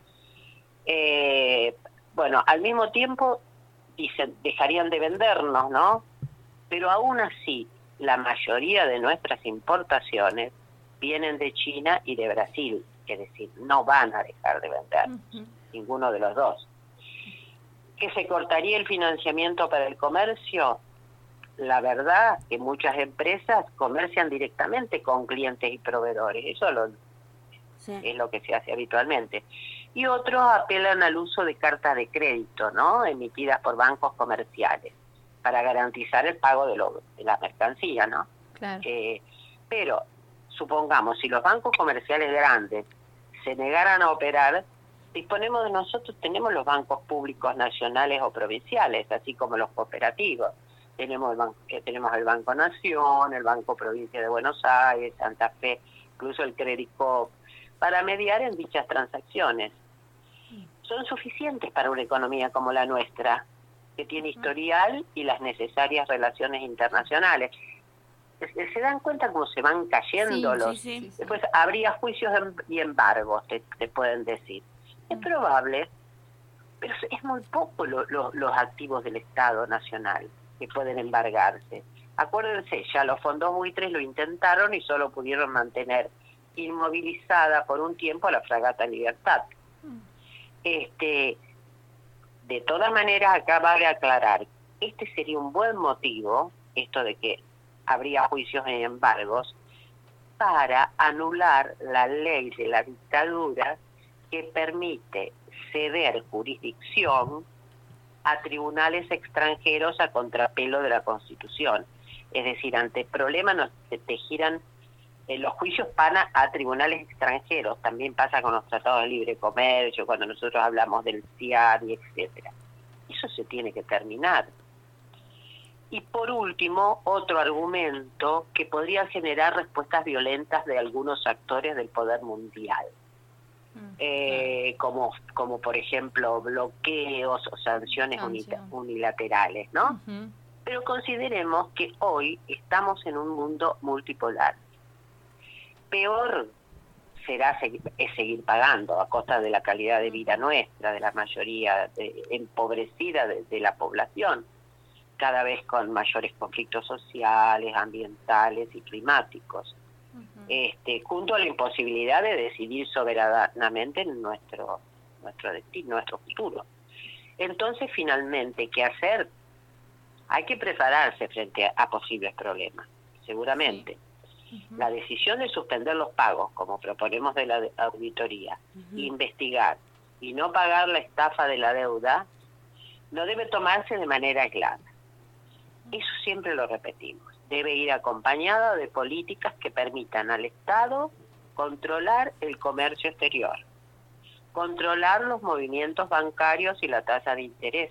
Eh, bueno, al mismo tiempo dicen, dejarían de vendernos, ¿no? Pero aún así, la mayoría de nuestras importaciones vienen de China y de Brasil, es decir, no van a dejar de vender, uh-huh. ninguno de los dos. ¿Que se cortaría el financiamiento para el comercio? La verdad que muchas empresas comercian directamente con clientes y proveedores, eso lo, Sí. Es lo que se hace habitualmente. Y otros apelan al uso de cartas de crédito, ¿no? Emitidas por bancos comerciales para garantizar el pago de, lo, de la mercancía, ¿no? Claro. Eh, pero, supongamos, si los bancos comerciales grandes se negaran a operar, disponemos de nosotros, tenemos los bancos públicos nacionales o provinciales, así como los cooperativos. Tenemos el, banco, eh, tenemos el Banco Nación, el Banco Provincia de Buenos Aires, Santa Fe, incluso el Credicop, para mediar en dichas transacciones. Son suficientes para una economía como la nuestra, que tiene historial y las necesarias relaciones internacionales. ¿Se, se dan cuenta cómo se van cayendo Sí, los...? sí, sí, sí. Después habría juicios y embargos, te, te pueden decir. Es probable, pero es muy poco lo, lo, los activos del Estado Nacional que pueden embargarse. Acuérdense, ya los fondos buitres lo intentaron y solo pudieron mantener inmovilizada por un tiempo a la fragata Libertad. Este, de todas maneras, acá vale aclarar, este sería un buen motivo, esto de que habría juicios y embargos, para anular la ley de la dictadura que permite ceder jurisdicción a tribunales extranjeros a contrapelo de la Constitución. Es decir, ante problemas nos, te, te giran, eh, los juicios van a, a tribunales extranjeros, también pasa con los tratados de libre comercio, cuando nosotros hablamos del C I A D, etcétera. Eso se tiene que terminar. Y por último, otro argumento que podría generar respuestas violentas de algunos actores del poder mundial. Eh, como como por ejemplo bloqueos o sanciones Sanción. unilaterales, ¿no? Uh-huh. Pero consideremos que hoy estamos en un mundo multipolar. Peor será seguir, es seguir pagando a costa de la calidad de vida nuestra, de la mayoría de, empobrecida de, de la población, cada vez con mayores conflictos sociales, ambientales y climáticos. Este, junto a la imposibilidad de decidir soberanamente nuestro nuestro destino, nuestro futuro. Entonces, finalmente, ¿qué hacer? Hay que prepararse frente a, a posibles problemas, seguramente. Sí. Uh-huh. La decisión de suspender los pagos, como proponemos de la de auditoría, uh-huh. investigar y no pagar la estafa de la deuda, no debe tomarse de manera aislada. Eso siempre lo repetimos. Debe ir acompañada de políticas que permitan al Estado controlar el comercio exterior, controlar los movimientos bancarios y la tasa de interés,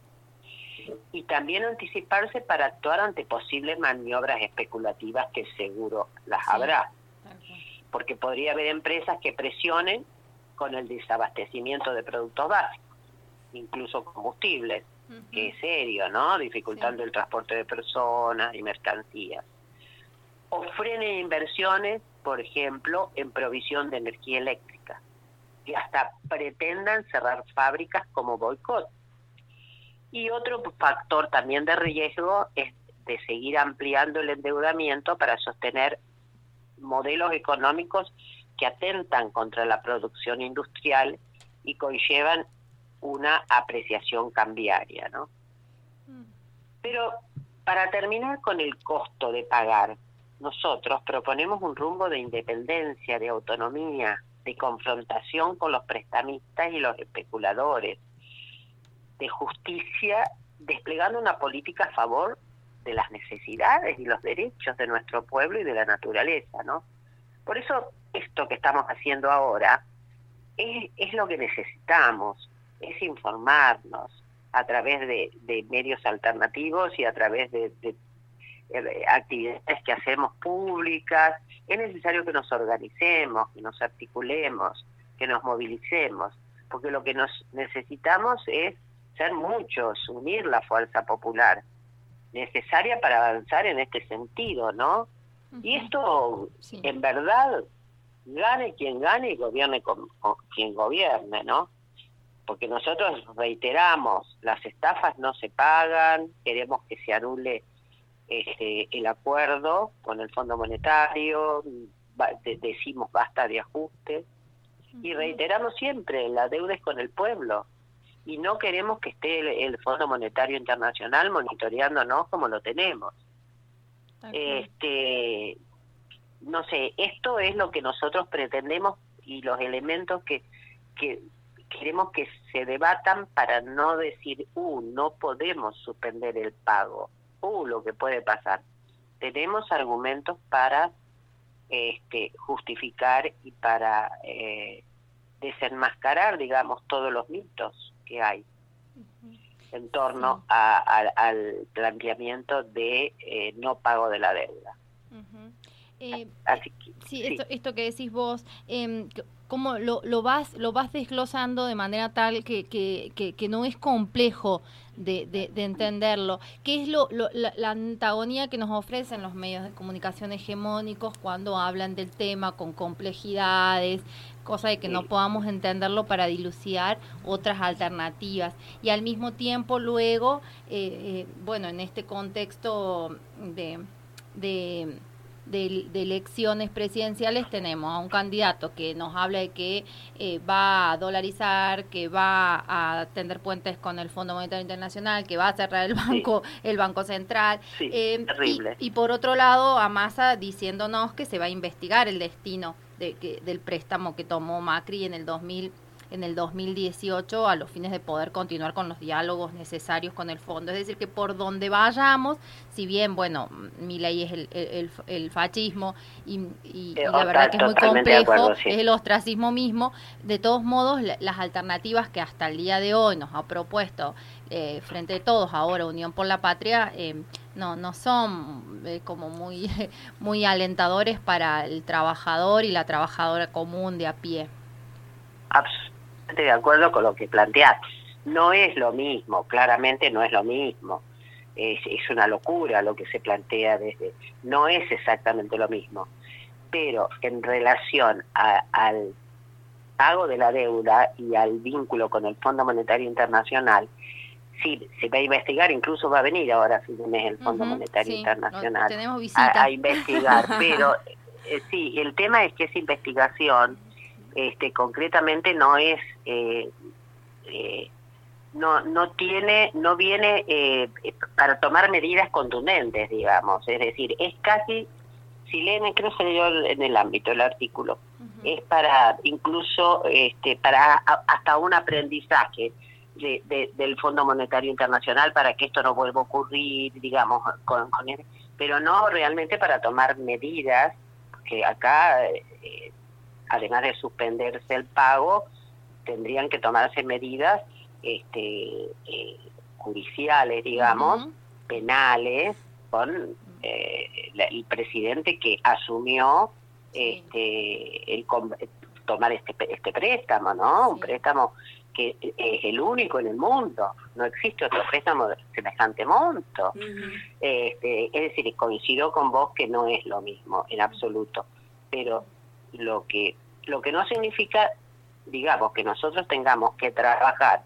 y también anticiparse para actuar ante posibles maniobras especulativas que seguro las sí. habrá, porque podría haber empresas que presionen con el desabastecimiento de productos básicos, incluso combustibles, uh-huh. que es serio, ¿no? Dificultando sí. el transporte de personas y mercancías. O frenen inversiones, por ejemplo, en provisión de energía eléctrica, y hasta pretendan cerrar fábricas como boicot. Y otro factor también de riesgo es de seguir ampliando el endeudamiento para sostener modelos económicos que atentan contra la producción industrial y conllevan una apreciación cambiaria, ¿no? Pero para terminar con el costo de pagar, nosotros proponemos un rumbo de independencia, de autonomía, de confrontación con los prestamistas y los especuladores, de justicia, desplegando una política a favor de las necesidades y los derechos de nuestro pueblo y de la naturaleza, ¿no? Por eso esto que estamos haciendo ahora es, es lo que necesitamos, es informarnos a través de, de medios alternativos y a través de, de, de actividades que hacemos públicas. Es necesario que nos organicemos, que nos articulemos, que nos movilicemos, porque lo que nos necesitamos es ser muchos, unir la fuerza popular necesaria para avanzar en este sentido, ¿no? Uh-huh. Y esto, sí. en verdad, gane quien gane y gobierne con, con quien gobierne, ¿no? Porque nosotros reiteramos, las estafas no se pagan, queremos que se anule este, el acuerdo con el Fondo Monetario, va, de, decimos basta de ajustes, uh-huh. y reiteramos siempre, la deuda es con el pueblo. Y no queremos que esté el, el Fondo Monetario Internacional monitoreándonos como lo tenemos. Okay. Este, no sé, esto es lo que nosotros pretendemos y los elementos que, que queremos que se debatan para no decir, uh, no podemos suspender el pago, uh, lo que puede pasar. Tenemos argumentos para este, justificar y para eh, desenmascarar, digamos, todos los mitos que hay uh-huh. en torno sí. a, a, al planteamiento de eh, no pago de la deuda. Uh-huh. Eh, Así que, sí, sí. Esto, esto que decís vos, eh, ¿cómo lo, lo vas lo vas desglosando de manera tal que, que, que, que no es complejo de, de, de entenderlo? ¿Qué es lo, lo la, la antagonía que nos ofrecen los medios de comunicación hegemónicos cuando hablan del tema con complejidades, cosa de que sí. no podamos entenderlo para dilucidar otras alternativas? Y al mismo tiempo luego, eh, eh, bueno, en este contexto de... de De, de elecciones presidenciales tenemos a un candidato que nos habla de que eh, va a dolarizar, que va a tender puentes con el Fondo Monetario Internacional, que va a cerrar el banco, sí. el Banco Central. Sí, eh, terrible. Y, y por otro lado, a Massa diciéndonos que se va a investigar el destino de, que, del préstamo que tomó Macri en el dos mil en el dos mil dieciocho a los fines de poder continuar con los diálogos necesarios con el fondo. Es decir, que por donde vayamos, si bien, bueno, Milei es el, el, el fascismo y, y, y la verdad que es muy complejo, acuerdo, sí. es el ostracismo mismo, de todos modos, la, las alternativas que hasta el día de hoy nos ha propuesto eh, frente a todos, ahora Unión por la Patria, eh, no no son eh, como muy, muy alentadores para el trabajador y la trabajadora común de a pie. Absolutamente de acuerdo con lo que planteás. No es lo mismo, claramente no es lo mismo. Es, es una locura lo que se plantea desde... No es exactamente lo mismo. Pero en relación a, al pago de la deuda y al vínculo con el Fondo Monetario Internacional, sí, se va a investigar, incluso va a venir ahora fin de mes el Fondo uh-huh, Monetario sí, Internacional tenemos a, a investigar. Pero eh, sí, el tema es que esa investigación Este, concretamente no es eh, eh, no no tiene no viene eh, para tomar medidas contundentes, digamos, es decir, es casi, si leen, creo que se leyó en el ámbito el artículo, uh-huh. es para incluso este para a, hasta un aprendizaje de, de, del Fondo Monetario Internacional para que esto no vuelva a ocurrir, digamos, con, con él, pero no realmente para tomar medidas, que acá eh, además de suspenderse el pago, tendrían que tomarse medidas este, eh, judiciales, digamos, uh-huh. penales, con eh, la, el presidente que asumió sí. este, el tomar este, este préstamo, ¿no? Sí. Un préstamo que es el único en el mundo, no existe otro préstamo de semejante monto. Uh-huh. este, es decir, coincido con vos que no es lo mismo en absoluto, pero lo que lo que no significa, digamos, que nosotros tengamos que trabajar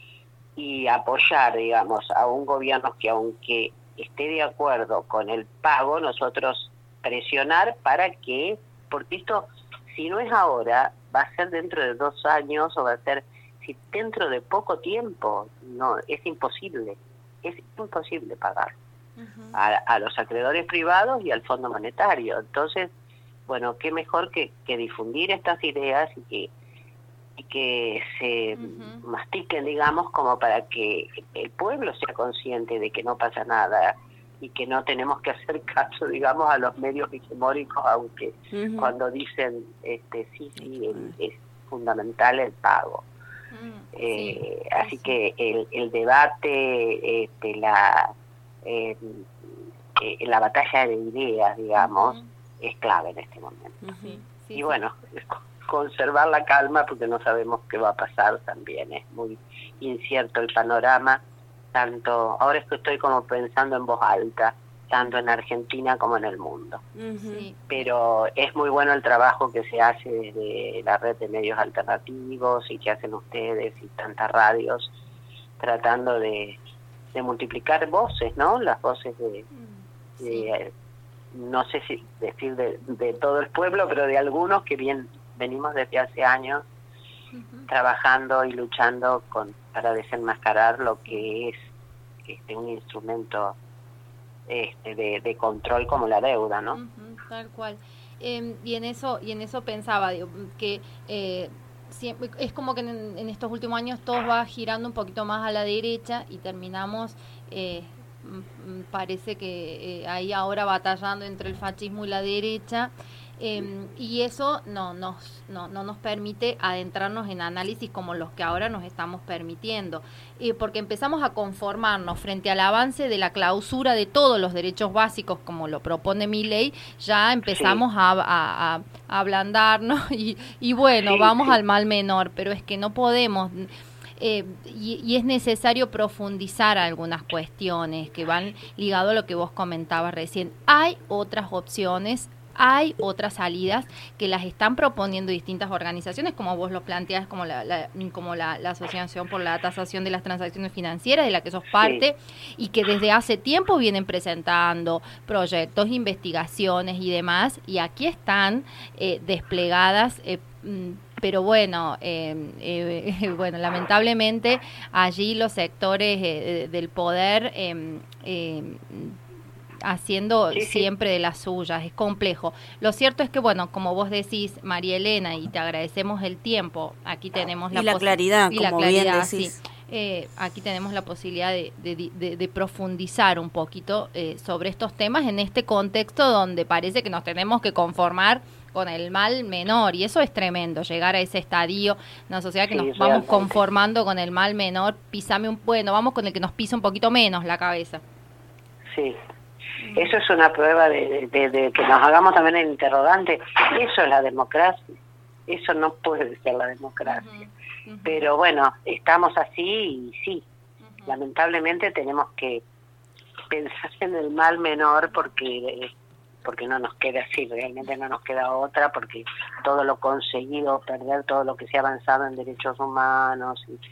y apoyar, digamos, a un gobierno que aunque esté de acuerdo con el pago, nosotros presionar para que, porque esto, si no es ahora, va a ser dentro de dos años o va a ser si dentro de poco tiempo. No, es imposible, es imposible pagar uh-huh. a, a los acreedores privados y al Fondo Monetario. Entonces, bueno, qué mejor que, que difundir estas ideas y que y que se uh-huh. mastiquen, digamos, como para que el pueblo sea consciente de que no pasa nada y que no tenemos que hacer caso, digamos, a los medios hegemónicos, aunque uh-huh. cuando dicen, este sí, sí, el, es fundamental el pago. Uh-huh. Eh, sí, así sí. que el, el debate, este, la, eh, eh, la batalla de ideas, digamos, uh-huh. es clave en este momento. Uh-huh. Sí, sí, y bueno, sí. conservar la calma porque no sabemos qué va a pasar también, es muy incierto el panorama, tanto ahora es que estoy como pensando en voz alta, tanto en Argentina como en el mundo. Uh-huh. Pero es muy bueno el trabajo que se hace desde la red de medios alternativos y que hacen ustedes y tantas radios, tratando de, de multiplicar voces, ¿no? Las voces de... Sí. de no sé si decir de, de todo el pueblo, pero de algunos que bien venimos desde hace años uh-huh. trabajando y luchando con para desenmascarar lo que es este un instrumento este de, de control como la deuda, ¿no? Uh-huh, tal cual. Eh, y en eso y en eso pensaba digo, que eh, siempre, es como que en, en estos últimos años todo va girando un poquito más a la derecha y terminamos, eh, m- parece que eh, ahí ahora batallando entre el fascismo y la derecha. Eh, y eso no nos, no, no nos permite adentrarnos en análisis como los que ahora nos estamos permitiendo, eh, porque empezamos a conformarnos frente al avance de la clausura de todos los derechos básicos como lo propone mi ley, ya empezamos sí. a, a, a, a ablandarnos y, y bueno, sí, vamos sí. al mal menor, pero es que no podemos... Eh, y, y es necesario profundizar algunas cuestiones que van ligado a lo que vos comentabas recién. Hay otras opciones, hay otras salidas que las están proponiendo distintas organizaciones, como vos lo planteás, como la, la como la, la Asociación por la Tasación de las Transacciones Financieras, de la que sos parte, sí. y que desde hace tiempo vienen presentando proyectos, investigaciones y demás, y aquí están eh, desplegadas, eh, pero bueno, eh, eh, bueno, lamentablemente allí los sectores eh, del poder eh, eh, haciendo sí, siempre sí. de las suyas, es complejo. Lo cierto es que, bueno, como vos decís, María Elena, y te agradecemos el tiempo, aquí tenemos la, y la claridad, y como la claridad, bien decís. Sí. Eh, aquí tenemos la posibilidad de, de, de, de profundizar un poquito eh, sobre estos temas en este contexto donde parece que nos tenemos que conformar con el mal menor, y eso es tremendo, llegar a ese estadio, una sociedad que sí, nos vamos conformando con el mal menor, pisame un, bueno, vamos con el que nos pisa un poquito menos la cabeza. Sí. Eso es una prueba de, de, de que nos hagamos también el interrogante. Eso es la democracia. Eso no puede ser la democracia. Uh-huh, uh-huh. Pero bueno, estamos así y sí. Uh-huh. Lamentablemente tenemos que pensar en el mal menor porque porque no nos queda así, realmente no nos queda otra, porque todo lo conseguido, perder todo lo que se ha avanzado en derechos humanos, y,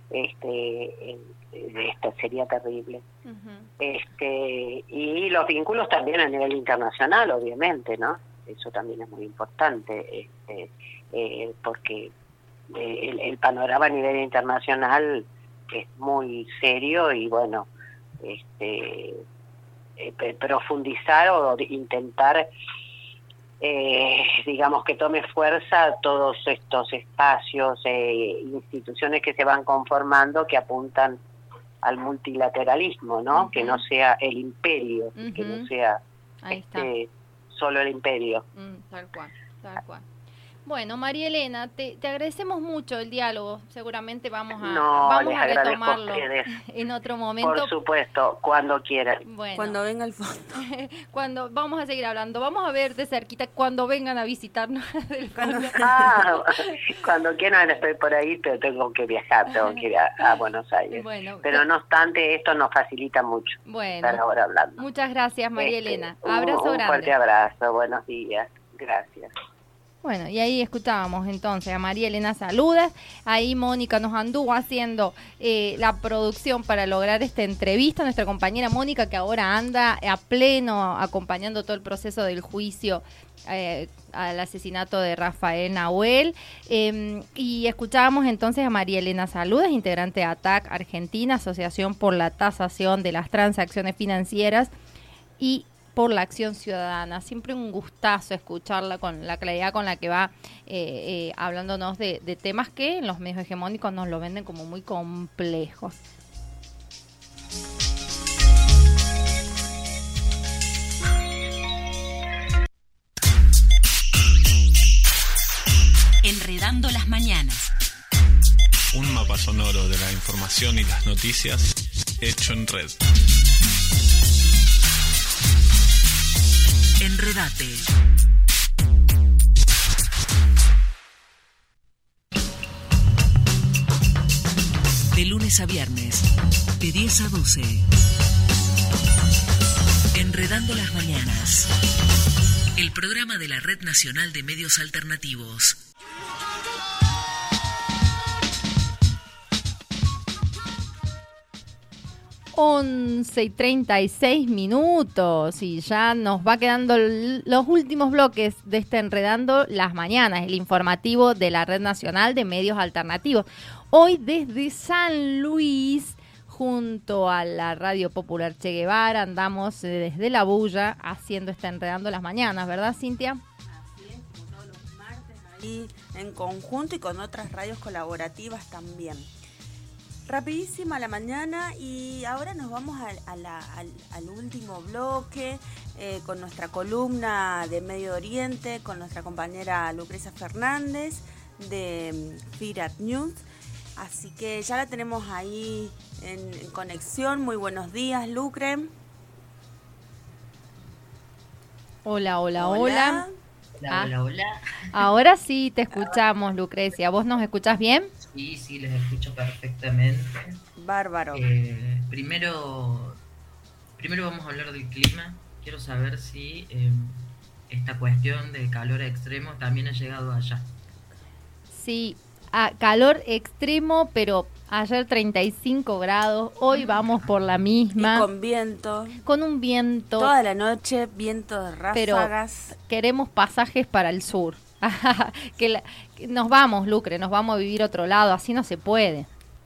este... Esto sería terrible. Uh-huh. este y los vínculos también a nivel internacional, obviamente, ¿no? Eso también es muy importante, este, eh, porque eh, el, el panorama a nivel internacional es muy serio y bueno, este eh, profundizar o intentar Eh, digamos que tome fuerza todos estos espacios e instituciones que se van conformando que apuntan al multilateralismo, ¿no? Uh-huh. Que no sea el imperio, uh-huh. que no sea este, solo el imperio. Mm, tal cual, tal cual. Bueno, María Elena, te, te agradecemos mucho el diálogo. Seguramente vamos a, no, vamos les a retomarlo a en otro momento. Por supuesto, cuando quieran. Bueno, cuando venga el fondo. Cuando vamos a seguir hablando. Vamos a ver de cerquita cuando vengan a visitarnos del fondo. Ah, cuando quieran estoy por ahí, pero tengo que viajar, tengo que ir a, a Buenos Aires. Bueno, pero no obstante, esto nos facilita mucho bueno, estar ahora hablando. Muchas gracias, María este, Elena. Abrazo un, un grande. Un fuerte abrazo, buenos días. Gracias. Bueno, y ahí escuchábamos entonces a María Elena Saludas. Ahí Mónica nos anduvo haciendo eh, la producción para lograr esta entrevista. Nuestra compañera Mónica, que ahora anda a pleno acompañando todo el proceso del juicio eh, al asesinato de Rafael Nahuel. Eh, y escuchábamos entonces a María Elena Saludas, integrante de A T A C Argentina, Asociación por la Tasación de las Transacciones Financieras, y por la Acción Ciudadana. Siempre un gustazo escucharla con la claridad con la que va eh, eh, hablándonos de, de temas que en los medios hegemónicos nos lo venden como muy complejos. Enredando las mañanas. Un mapa sonoro de la información y las noticias hecho en red. Enredate. De lunes a viernes, de diez a doce. Enredando las mañanas. El programa de la Red Nacional de Medios Alternativos. once y treinta y seis minutos y ya nos va quedando l- los últimos bloques de este Enredando las Mañanas, el informativo de la Red Nacional de Medios Alternativos. Hoy desde San Luis, junto a la Radio Popular Che Guevara, andamos desde La Bulla haciendo este Enredando las Mañanas, ¿verdad, Cintia? ahí en conjunto y con otras radios colaborativas también. Rapidísima la mañana y ahora nos vamos a, a la, al, al último bloque eh, con nuestra columna de Medio Oriente, con nuestra compañera Lucrecia Fernández de Firat News. Así que ya la tenemos ahí en, en conexión. Muy buenos días, Lucre. Hola, hola, hola. Hola, Ah, hola, hola. Ahora sí te escuchamos, Lucrecia. ¿Vos nos escuchás bien? Sí, sí, les escucho perfectamente. Bárbaro. Eh, primero, primero vamos a hablar del clima. Quiero saber si eh, esta cuestión del calor extremo también ha llegado allá. Sí, a calor extremo, pero ayer treinta y cinco grados, hoy vamos por la misma. Y con viento. Con un viento. Toda la noche, viento de ráfagas. Pero queremos pasajes para el sur. que, la, que nos vamos, Lucre, nos vamos a vivir a otro lado, así no se puede.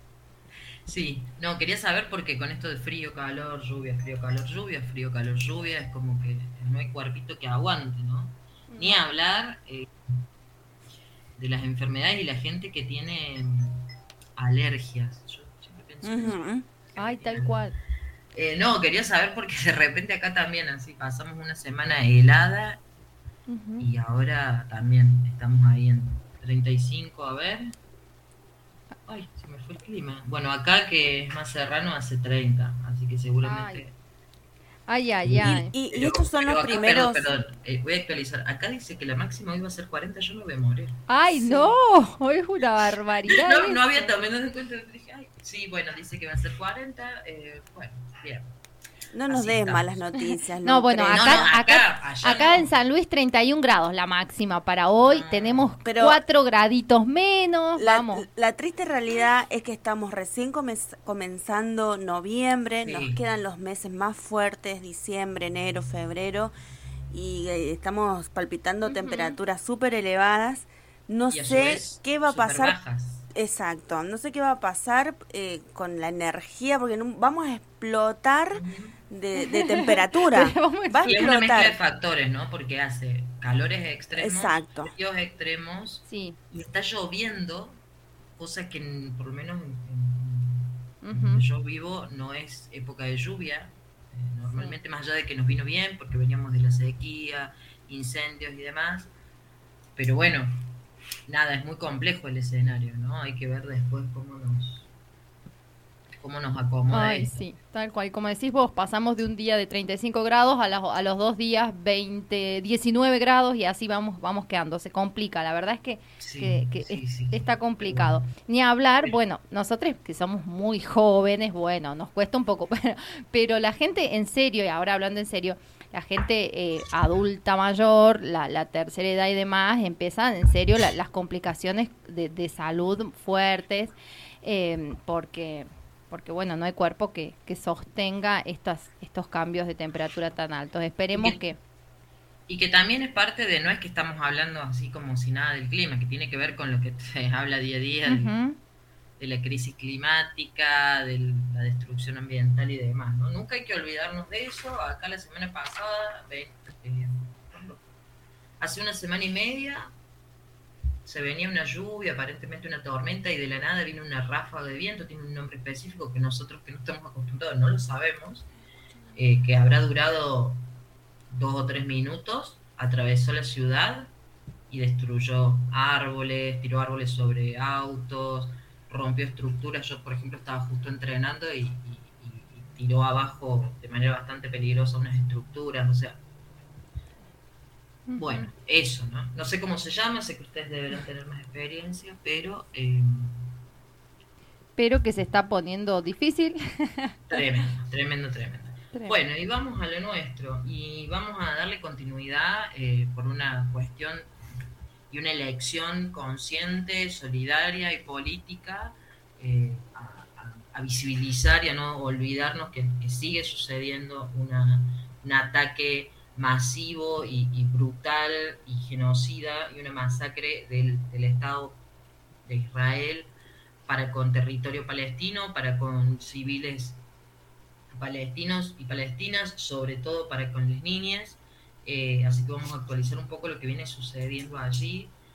Sí, no, quería saber porque con esto de frío, calor, lluvia, frío, calor, lluvia, frío, calor, lluvia, es como que no hay cuerpito que aguante, ¿no? Ni hablar eh, de las enfermedades y la gente que tiene alergias. Yo siempre pienso uh-huh. eso. Ay, tal cual. Eh, no, quería saber porque de repente acá también así pasamos una semana helada uh-huh. y ahora también estamos ahí en treinta y cinco, a ver. Ay, se me fue el clima. Bueno, acá que es más serrano hace treinta, así que seguramente... Ay, ay, ay. Y, y, pero, y estos son los acá, primeros... Perdón, perdón eh, voy a actualizar. Acá dice que la máxima hoy va a ser cuarenta, yo me voy a morir. Ay, sí. No, es una barbaridad. No, no había tomado en cuenta, dije, ay, sí, bueno, dice que va a ser cuarenta, eh, bueno, bien. No nos des malas noticias. No, bueno, acá, no, no, acá, acá, acá no. En San Luis treinta y un grados la máxima para hoy. Ah, tenemos pero cuatro graditos menos. La, vamos. La triste realidad es que estamos recién comenzando comenzando noviembre. Sí. Nos quedan los meses más fuertes, diciembre, enero, febrero. Y eh, estamos palpitando uh-huh. temperaturas súper elevadas. No y sé qué va a pasar. Bajas. Exacto, no sé qué va a pasar eh, con la energía, porque no, vamos a explotar de, de temperatura. Va a y es una mezcla de factores, ¿no? Porque hace calores extremos, exacto. fríos extremos, sí. y está lloviendo, cosa que en, por lo menos en, en, uh-huh. donde yo vivo no es época de lluvia, eh, normalmente sí. Más allá de que nos vino bien, porque veníamos de la sequía, incendios y demás, pero bueno... Nada, es muy complejo el escenario, ¿no? Hay que ver después cómo nos cómo nos acomoda. Ay, esto. Sí, tal cual. Como decís vos, pasamos de un día de treinta y cinco grados a, la, a los dos días veinte, diecinueve grados y así vamos vamos quedando. Se complica, la verdad es que, sí, que, que sí, es, sí. está complicado. Ni hablar, bueno, nosotros que somos muy jóvenes, bueno, nos cuesta un poco, pero, pero la gente en serio, y ahora hablando en serio, la gente eh, adulta mayor, la, la tercera edad y demás, empiezan en serio la, las complicaciones de, de salud fuertes, eh, porque, porque bueno, no hay cuerpo que, que sostenga estas, estos cambios de temperatura tan altos. Esperemos y que, que... Y que también es parte de, no es que estamos hablando así como si nada del clima, que tiene que ver con lo que se habla día a día, uh-huh. de, de la crisis climática, de la destrucción ambiental y demás, ¿no? Nunca hay que olvidarnos de eso. Acá la semana pasada, eh, hace una semana y media, se venía una lluvia, aparentemente una tormenta, y de la nada vino una ráfaga de viento, tiene un nombre específico que nosotros que no estamos acostumbrados no lo sabemos, eh, que habrá durado dos o tres minutos, atravesó la ciudad y destruyó árboles, tiró árboles sobre autos, rompió estructuras. Yo, por ejemplo, estaba justo entrenando y, y, y tiró abajo de manera bastante peligrosa unas estructuras, o sea, uh-huh. Bueno, eso, ¿no? No sé cómo se llama, sé que ustedes deberán tener más experiencia, pero... Eh, pero que se está poniendo difícil. Tremendo, tremendo, tremendo. Tremendo. Bueno, y vamos a lo nuestro, y vamos a darle continuidad eh, por una cuestión y una elección consciente, solidaria y política, eh, a, a, a visibilizar y a no olvidarnos que, que sigue sucediendo una, un ataque masivo y, y brutal y genocida y una masacre del, del Estado de Israel para con territorio palestino, para con civiles palestinos y palestinas, sobre todo para con las niñas. Eh, así que vamos a actualizar un poco lo que viene sucediendo allí,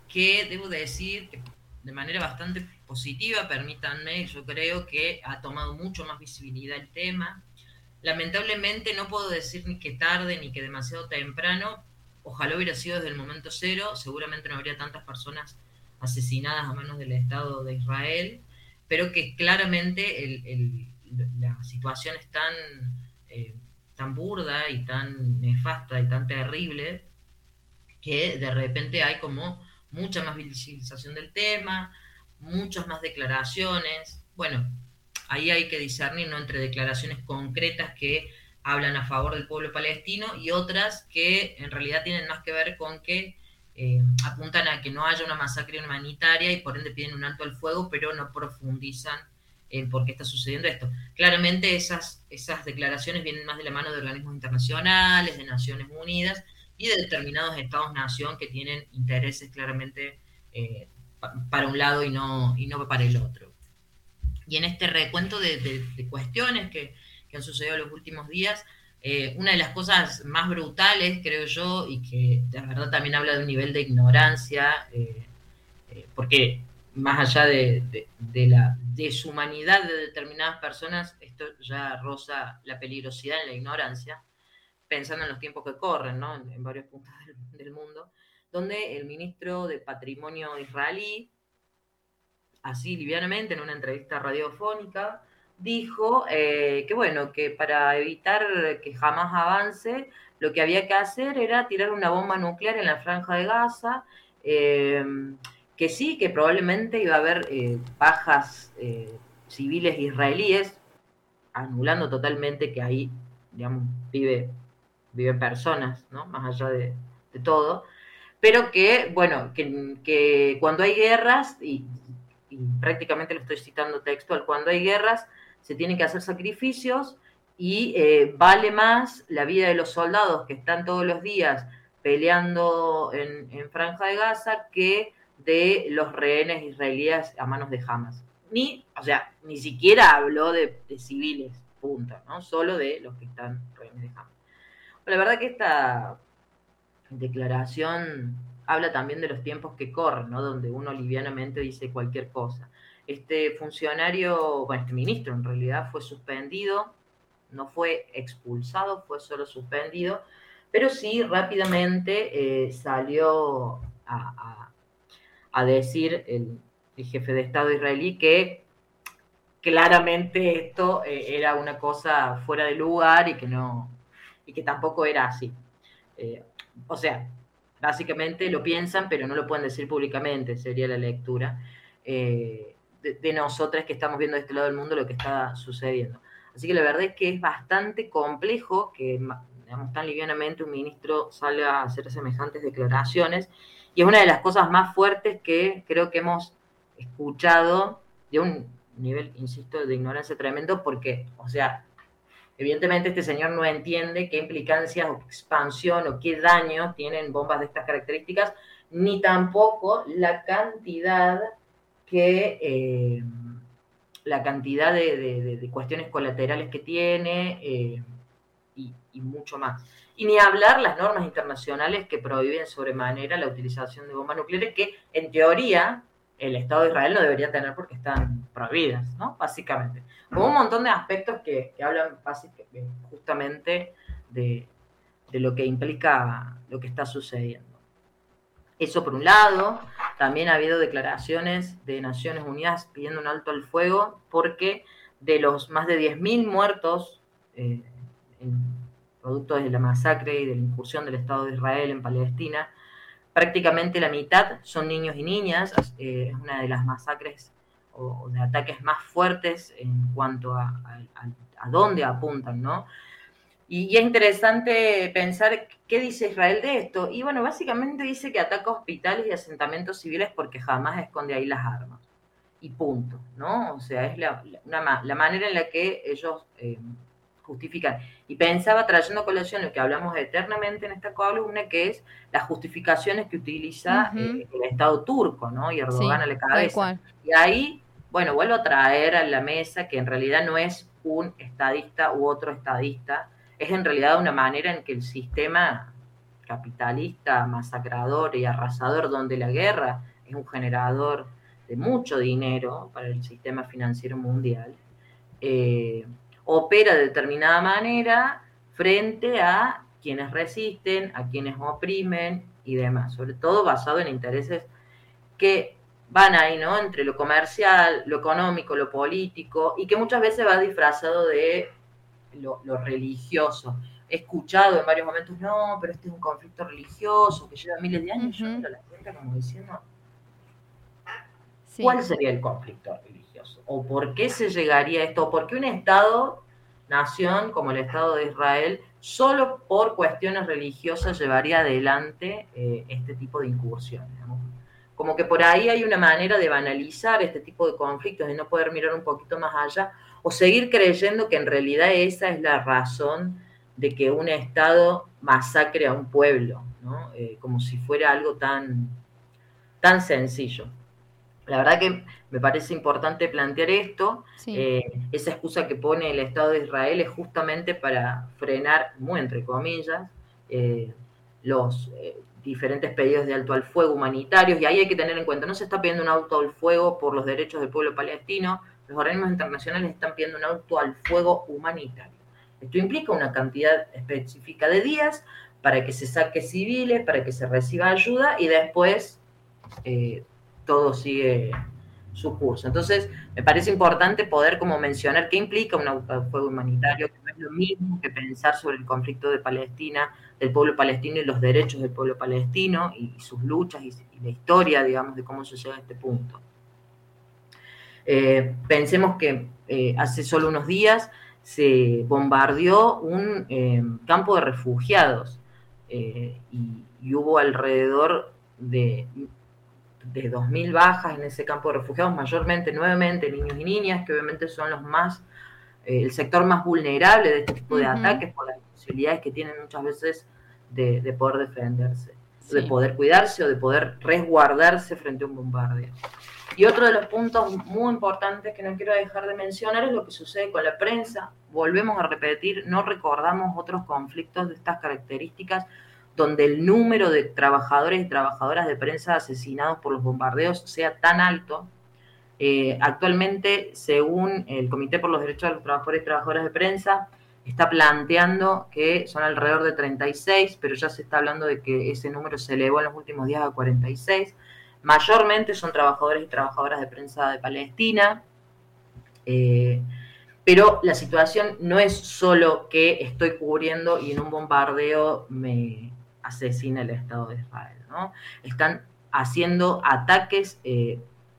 que debo decir que de manera bastante positiva, permítanme, yo creo que ha tomado mucho más visibilidad el tema. Lamentablemente no puedo decir ni que tarde ni que demasiado temprano. Ojalá hubiera sido desde el momento cero, seguramente no habría tantas personas asesinadas a manos del Estado de Israel, pero que claramente el, el, la situación es tan, eh, tan burda y tan nefasta y tan terrible que de repente hay como mucha más visibilización del tema, muchas más declaraciones. Bueno, ahí hay que discernir, ¿no?, entre declaraciones concretas que hablan a favor del pueblo palestino y otras que en realidad tienen más que ver con que eh, apuntan a que no haya una masacre humanitaria y por ende piden un alto al fuego, pero no profundizan en por qué está sucediendo esto. Claramente esas, esas declaraciones vienen más de la mano de organismos internacionales, de Naciones Unidas y de determinados estados-nación que tienen intereses claramente eh, pa, para un lado y no, y no para el otro. Y en este recuento de, de, de cuestiones que, que han sucedido en los últimos días, eh, una de las cosas más brutales, creo yo, y que de verdad también habla de un nivel de ignorancia, eh, eh, porque más allá de, de, de la deshumanidad de determinadas personas, esto ya roza la peligrosidad en la ignorancia, pensando en los tiempos que corren, ¿no?, en, en varios puntos del, del mundo, donde el ministro de Patrimonio israelí, así livianamente en una entrevista radiofónica, dijo eh, que bueno, que para evitar que jamás avance, lo que había que hacer era tirar una bomba nuclear en la franja de Gaza, eh, que sí, que probablemente iba a haber eh, bajas eh, civiles israelíes, anulando totalmente que ahí, digamos, vive, viven personas, ¿no?, más allá de, de todo, pero que, bueno, que, que cuando hay guerras, y, y prácticamente lo estoy citando textual, cuando hay guerras se tienen que hacer sacrificios y eh, vale más la vida de los soldados que están todos los días peleando en, en Franja de Gaza que de los rehenes israelíes a manos de Hamas. Ni, o sea, ni siquiera habló de, de civiles, punto, ¿no? Solo de los que están rehenes de Hamas. Pero la verdad que esta declaración habla también de los tiempos que corren, ¿no?, donde uno livianamente dice cualquier cosa. Este funcionario, bueno, este ministro en realidad fue suspendido, no fue expulsado, fue solo suspendido, pero sí rápidamente eh, salió a, a, a decir el, el jefe de Estado israelí que claramente esto eh, era una cosa fuera de lugar y que no, y que tampoco era así. Eh, o sea, básicamente lo piensan, pero no lo pueden decir públicamente, sería la lectura eh, de, de nosotras que estamos viendo de este lado del mundo lo que está sucediendo. Así que la verdad es que es bastante complejo que, digamos, tan livianamente un ministro salga a hacer semejantes declaraciones, y es una de las cosas más fuertes que creo que hemos escuchado, de un nivel, insisto, de ignorancia tremendo, porque, o sea, evidentemente este señor no entiende qué implicancias o qué expansión o qué daño tienen bombas de estas características, ni tampoco la cantidad que eh, la cantidad de, de, de cuestiones colaterales que tiene eh, y, y mucho más. Y ni hablar las normas internacionales que prohíben sobremanera la utilización de bombas nucleares, que en teoría el Estado de Israel no debería tener porque están prohibidas, ¿no?, básicamente. Como un montón de aspectos que, que hablan justamente de, de lo que implica lo que está sucediendo. Eso por un lado. También ha habido declaraciones de Naciones Unidas pidiendo un alto al fuego porque de los más de diez mil muertos eh, en, producto de la masacre y de la incursión del Estado de Israel en Palestina, prácticamente la mitad son niños y niñas. Eh, es una de las masacres o de ataques más fuertes en cuanto a, a, a, a dónde apuntan, ¿no? Y, y es interesante pensar qué dice Israel de esto. Y bueno, básicamente dice que ataca hospitales y asentamientos civiles porque jamás esconde ahí las armas. Y punto, ¿no? O sea, es la, la, una, la manera en la que ellos eh, justifican. Y pensaba, trayendo colación lo que hablamos eternamente en esta columna, que es las justificaciones que utiliza uh-huh. eh, el Estado turco, ¿no? Y Erdogan sí, a la cabeza. Y ahí, bueno, vuelvo a traer a la mesa que en realidad no es un estadista u otro estadista, es en realidad una manera en que el sistema capitalista, masacrador y arrasador, donde la guerra es un generador de mucho dinero para el sistema financiero mundial, eh, opera de determinada manera frente a quienes resisten, a quienes oprimen y demás, sobre todo basado en intereses que van ahí, ¿no? Entre lo comercial, lo económico, lo político, y que muchas veces va disfrazado de lo, lo religioso. He escuchado en varios momentos, no, pero este es un conflicto religioso que lleva miles de años, uh-huh. Yo miro la cuenta como diciendo, sí. ¿Cuál sería el conflicto religioso? ¿O por qué se llegaría a esto? ¿O por qué un Estado, nación como el Estado de Israel, solo por cuestiones religiosas llevaría adelante eh, este tipo de incursiones? ¿No? Como que por ahí hay una manera de banalizar este tipo de conflictos, de no poder mirar un poquito más allá, o seguir creyendo que en realidad esa es la razón de que un Estado masacre a un pueblo, ¿no? Eh, como si fuera algo tan, tan sencillo. La verdad que me parece importante plantear esto. Sí. Eh, esa excusa que pone el Estado de Israel es justamente para frenar, muy entre comillas, eh, los eh, diferentes pedidos de alto al fuego humanitarios, y ahí hay que tener en cuenta, no se está pidiendo un alto al fuego por los derechos del pueblo palestino, los organismos internacionales están pidiendo un alto al fuego humanitario. Esto implica una cantidad específica de días para que se saque civiles, para que se reciba ayuda, y después eh, todo sigue su curso. Entonces, me parece importante poder como mencionar qué implica un alto al fuego humanitario, que no es lo mismo que pensar sobre el conflicto de Palestina, del pueblo palestino y los derechos del pueblo palestino y, y sus luchas y, y la historia, digamos, de cómo se llega a este punto. Eh, pensemos que eh, hace solo unos días se bombardeó un eh, campo de refugiados eh, y, y hubo alrededor de, de dos mil bajas en ese campo de refugiados, mayormente, nuevamente, niños y niñas, que obviamente son los más, eh, el sector más vulnerable de este tipo de uh-huh. ataques por las posibilidades que tienen muchas veces de, de poder defenderse, sí. de poder cuidarse o de poder resguardarse frente a un bombardeo. Y otro de los puntos muy importantes que no quiero dejar de mencionar es lo que sucede con la prensa. Volvemos a repetir, no recordamos otros conflictos de estas características donde el número de trabajadores y trabajadoras de prensa asesinados por los bombardeos sea tan alto. Eh, actualmente, según el Comité por los Derechos de los Trabajadores y Trabajadoras de Prensa, está planteando que son alrededor de treinta y seis, pero ya se está hablando de que ese número se elevó en los últimos días a cuarenta y seis. Mayormente son trabajadores y trabajadoras de prensa de Palestina, eh, pero la situación no es solo que estoy cubriendo y en un bombardeo me asesina el Estado de Israel, ¿no? Están haciendo ataques eh,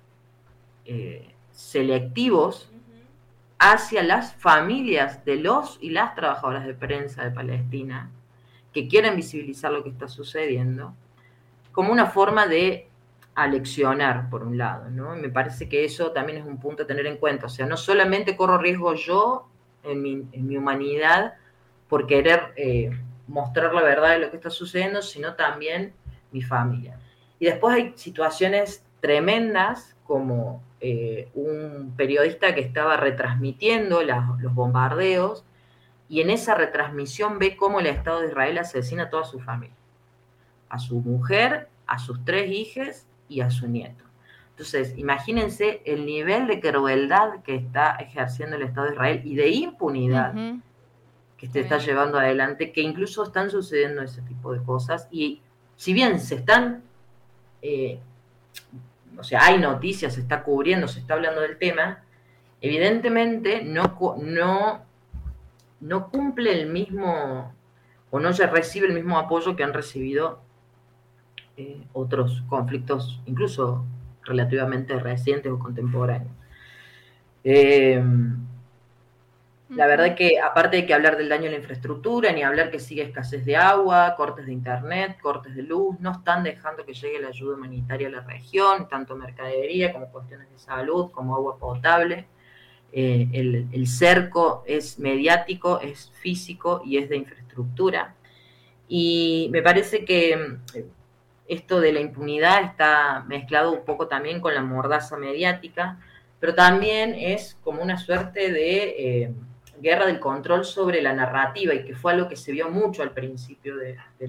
eh, selectivos hacia las familias de los y las trabajadoras de prensa de Palestina que quieren visibilizar lo que está sucediendo como una forma de aleccionar, por un lado, ¿no? Me parece que eso también es un punto a tener en cuenta. O sea, no solamente corro riesgo yo en mi, en mi humanidad por querer eh, mostrar la verdad de lo que está sucediendo, sino también mi familia. Y después hay situaciones tremendas como eh, un periodista que estaba retransmitiendo la, los bombardeos y en esa retransmisión ve cómo el Estado de Israel asesina a toda su familia, a su mujer, a sus tres hijas y a su nieto. Entonces, imagínense el nivel de crueldad que está ejerciendo el Estado de Israel y de impunidad uh-huh. que se está llevando adelante, que incluso están sucediendo ese tipo de cosas. Y si bien se están, eh, o sea, hay noticias, se está cubriendo, se está hablando del tema, evidentemente no, no, no cumple el mismo, o no se recibe el mismo apoyo que han recibido Eh, otros conflictos, incluso relativamente recientes o contemporáneos. Eh, la verdad es que, aparte de que hablar del daño a la infraestructura, ni hablar que sigue escasez de agua, cortes de internet, cortes de luz, no están dejando que llegue la ayuda humanitaria a la región, tanto mercadería como cuestiones de salud, como agua potable. Eh, el, el cerco es mediático, es físico y es de infraestructura. Y me parece que esto de la impunidad está mezclado un poco también con la mordaza mediática, pero también es como una suerte de eh, guerra del control sobre la narrativa, y que fue algo que se vio mucho al principio de, de,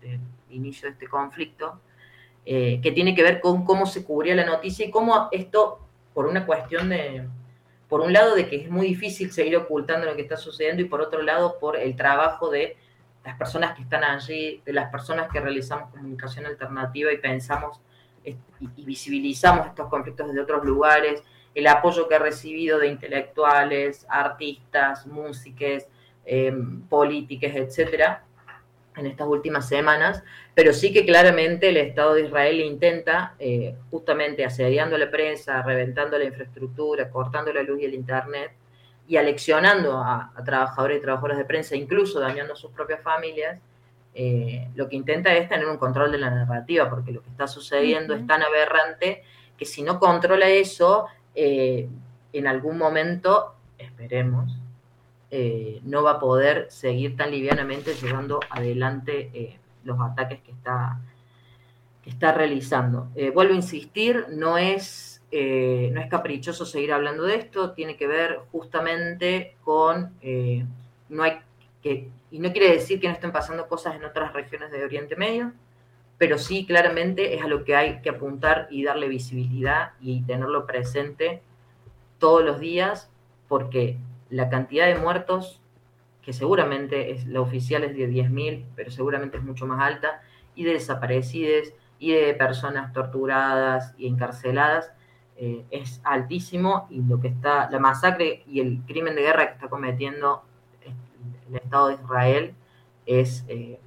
del inicio de este conflicto, eh, que tiene que ver con cómo se cubría la noticia y cómo esto, por una cuestión de, por un lado, de que es muy difícil seguir ocultando lo que está sucediendo y por otro lado, por el trabajo de las personas que están allí, de las personas que realizamos comunicación alternativa y pensamos y, y visibilizamos estos conflictos desde otros lugares, el apoyo que ha recibido de intelectuales, artistas, músicos, eh, políticos, etcétera, en estas últimas semanas, pero sí que claramente el Estado de Israel intenta, eh, justamente asediando a la prensa, reventando la infraestructura, cortando la luz y el internet, y aleccionando a, a trabajadores y trabajadoras de prensa, incluso dañando a sus propias familias, eh, lo que intenta es tener un control de la narrativa, porque lo que está sucediendo uh-huh. es tan aberrante que si no controla eso, eh, en algún momento, esperemos, eh, no va a poder seguir tan livianamente llevando adelante eh, los ataques que está, que está realizando. Eh, vuelvo a insistir, no es, eh, no es caprichoso seguir hablando de esto, tiene que ver justamente con, eh, no hay que, y no quiere decir que no estén pasando cosas en otras regiones de Oriente Medio, pero sí claramente es a lo que hay que apuntar y darle visibilidad y tenerlo presente todos los días, porque la cantidad de muertos, que seguramente es, la oficial es de diez mil, pero seguramente es mucho más alta, y de desaparecidas, y de personas torturadas y encarceladas, eh, es altísimo, y lo que está, la masacre y el crimen de guerra que está cometiendo el Estado de Israel es, eh,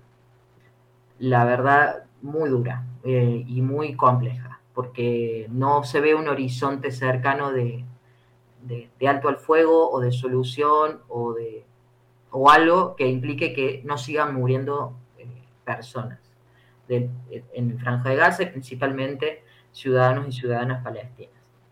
la verdad, muy dura eh, y muy compleja, porque no se ve un horizonte cercano de, de, de alto al fuego o de solución o de o algo que implique que no sigan muriendo eh, personas de, en Franja de Gaza, principalmente ciudadanos y ciudadanas palestinas.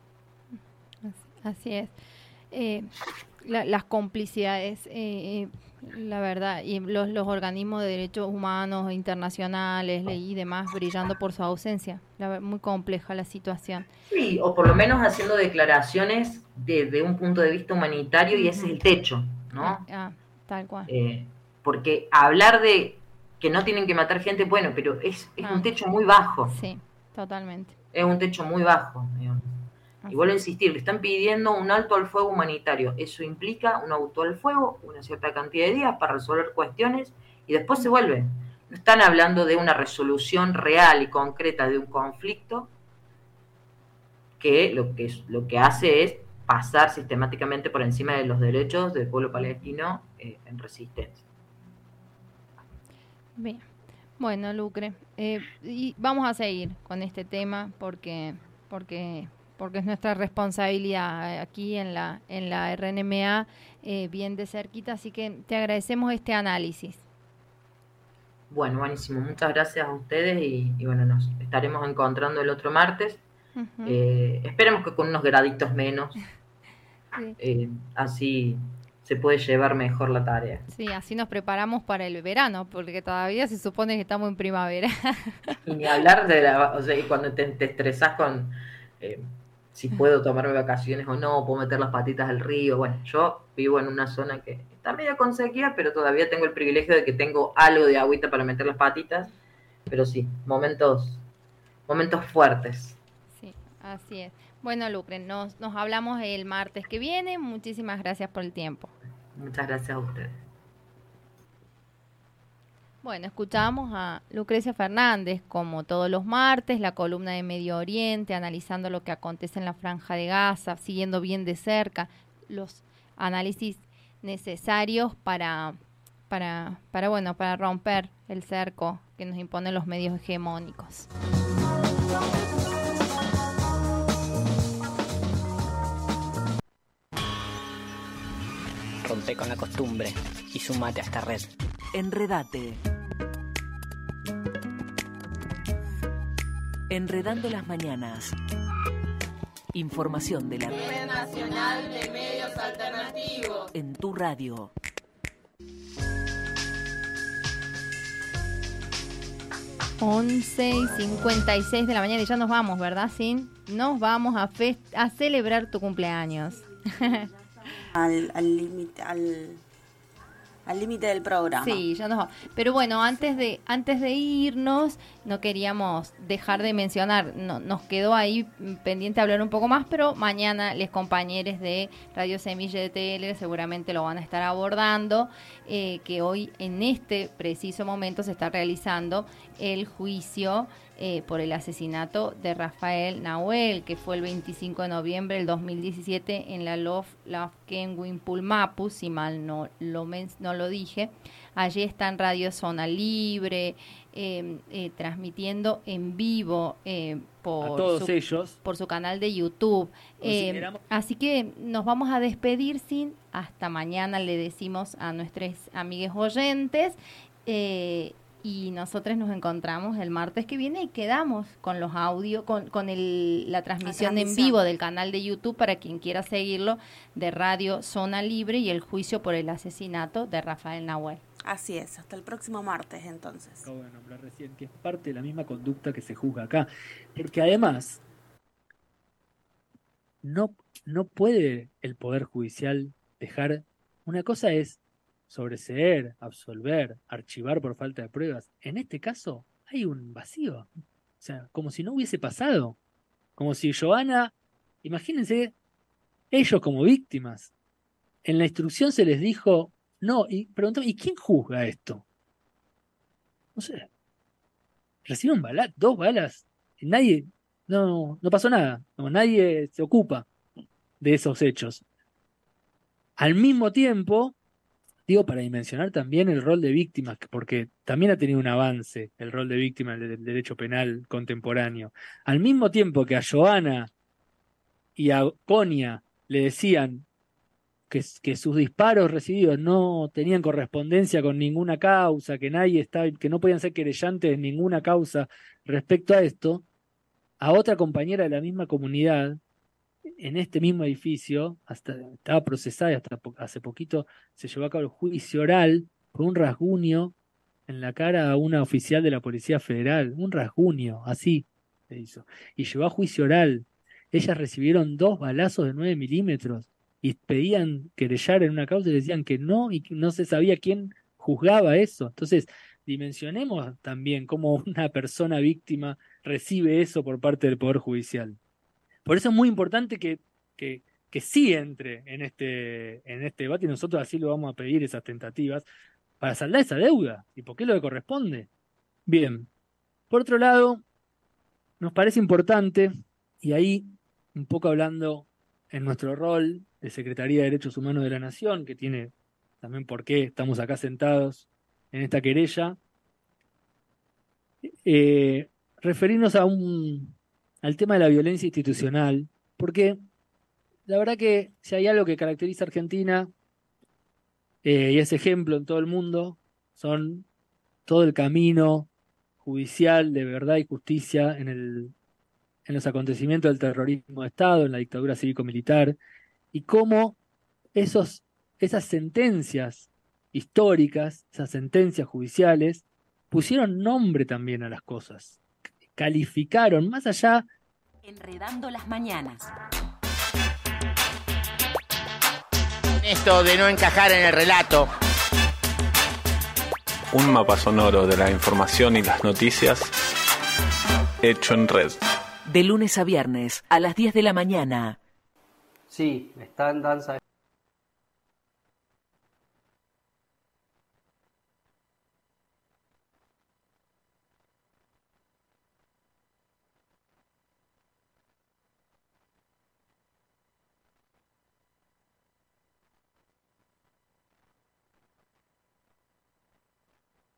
Así es. Eh, la, las complicidades, eh, la verdad, y los, los organismos de derechos humanos internacionales y demás brillando por su ausencia. La, muy compleja la situación. Sí, o por lo menos haciendo declaraciones desde un punto de vista humanitario, y ese es el techo, ¿no? Ah, tal cual. Eh, porque hablar de que no tienen que matar gente, bueno, pero es, es ah. un techo muy bajo. Sí, totalmente. Es un techo muy bajo, digamos. Y vuelvo a insistir, le están pidiendo un alto al fuego humanitario. Eso implica un alto al fuego, una cierta cantidad de días para resolver cuestiones, y después se vuelven. No están hablando de una resolución real y concreta de un conflicto que lo que, lo que hace es pasar sistemáticamente por encima de los derechos del pueblo palestino eh, en resistencia. Bien. Bueno, Lucre, eh, y vamos a seguir con este tema porque... porque porque es nuestra responsabilidad aquí en la en la R N M A, eh, bien de cerquita, así que te agradecemos este análisis. Bueno, buenísimo, muchas gracias a ustedes y, y bueno, nos estaremos encontrando el otro martes. Uh-huh. Eh, esperemos que con unos graditos menos, sí. eh, así se puede llevar mejor la tarea. Sí, así nos preparamos para el verano, porque todavía se supone que estamos en primavera. Y ni hablar de la, o sea, cuando te, te estresás con... Eh, si puedo tomarme vacaciones o no, puedo meter las patitas al río. Bueno, yo vivo en una zona que está medio con sequía, pero todavía tengo el privilegio de que tengo algo de agüita para meter las patitas. Pero sí, momentos, momentos fuertes. Sí, así es. Bueno, Lucre, nos, nos hablamos el martes que viene. Muchísimas gracias por el tiempo. Muchas gracias a ustedes. Bueno, escuchamos a Lucrecia Fernández, como todos los martes, la columna de Medio Oriente, analizando lo que acontece en la Franja de Gaza, siguiendo bien de cerca los análisis necesarios para, para, para, bueno, para romper el cerco que nos imponen los medios hegemónicos. Rompe con la costumbre y sumate a esta red. Enredate. Enredando las mañanas. Información de la Red Nacional de Medios Alternativos. En tu radio. once y cincuenta y seis de la mañana y ya nos vamos, ¿verdad, Sin? Nos vamos a, fest- a celebrar tu cumpleaños. al al límite, al al límite del programa. Sí, ya nos va. Pero bueno, antes de antes de irnos, no queríamos dejar de mencionar, no, nos quedó ahí pendiente hablar un poco más, pero mañana los compañeros de Radio Semilla de T L seguramente lo van a estar abordando, eh, que hoy en este preciso momento se está realizando el juicio eh, por el asesinato de Rafael Nahuel, que fue el veinticinco de noviembre del dos mil diecisiete en la Lof Lafkenwin Pulmapu, si mal no lo, men- no lo dije. Allí está en Radio Zona Libre, eh, eh, transmitiendo en vivo eh, por, a todos su, ellos. por su canal de YouTube. Eh, así que nos vamos a despedir sin hasta mañana, le decimos a nuestros amigues oyentes. Eh, y nosotros nos encontramos el martes que viene y quedamos con los audios, con, con el, la, transmisión la transmisión en vivo del canal de YouTube para quien quiera seguirlo, de Radio Zona Libre, y el juicio por el asesinato de Rafael Nahuel. Así es, hasta el próximo martes entonces. Acabo de nombrar recién que es parte de la misma conducta que se juzga acá, porque además no, no puede el Poder Judicial dejar, una cosa es sobreseer, absolver, archivar por falta de pruebas. En este caso hay un vacío, o sea, como si no hubiese pasado, como si Johanna, imagínense, ellos como víctimas, en la instrucción se les dijo, no, y preguntame, ¿y quién juzga esto? No sé, recibieron bala, dos balas, y nadie, no, no pasó nada, no, nadie se ocupa de esos hechos. Al mismo tiempo, digo, para dimensionar también el rol de víctimas, porque también ha tenido un avance el rol de víctima del derecho penal contemporáneo. Al mismo tiempo que a Johanna y a Konya le decían que, que sus disparos recibidos no tenían correspondencia con ninguna causa, que nadie estaba, que no podían ser querellantes en ninguna causa respecto a esto, a otra compañera de la misma comunidad, en este mismo edificio, hasta estaba procesada y hasta po- hace poquito se llevó a cabo el juicio oral por un rasguño en la cara a una oficial de la Policía Federal, un rasguño, así se hizo, y llevó a juicio oral. Ellas recibieron dos balazos de nueve milímetros y pedían querellar en una causa y decían que no, y que no se sabía quién juzgaba eso. Entonces, dimensionemos también cómo una persona víctima recibe eso por parte del Poder Judicial. Por eso es muy importante que, que, que sí entre en este, en este debate, y nosotros así lo vamos a pedir, esas tentativas, para saldar esa deuda, y por qué es lo que corresponde. Bien, por otro lado, nos parece importante, y ahí un poco hablando en nuestro rol de Secretaría de Derechos Humanos de la Nación, que tiene también por qué estamos acá sentados en esta querella, eh, referirnos a un... al tema de la violencia institucional, porque la verdad que si hay algo que caracteriza a Argentina, eh, y es ejemplo en todo el mundo, son todo el camino judicial de verdad y justicia en, el, en los acontecimientos del terrorismo de Estado, en la dictadura cívico-militar, y cómo esos, esas sentencias históricas, esas sentencias judiciales, pusieron nombre también a las cosas. Calificaron más allá. Enredando las mañanas. Esto de no encajar en el relato. Un mapa sonoro de la información y las noticias hecho en red. De lunes a viernes a las diez de la mañana. Sí, está en danza.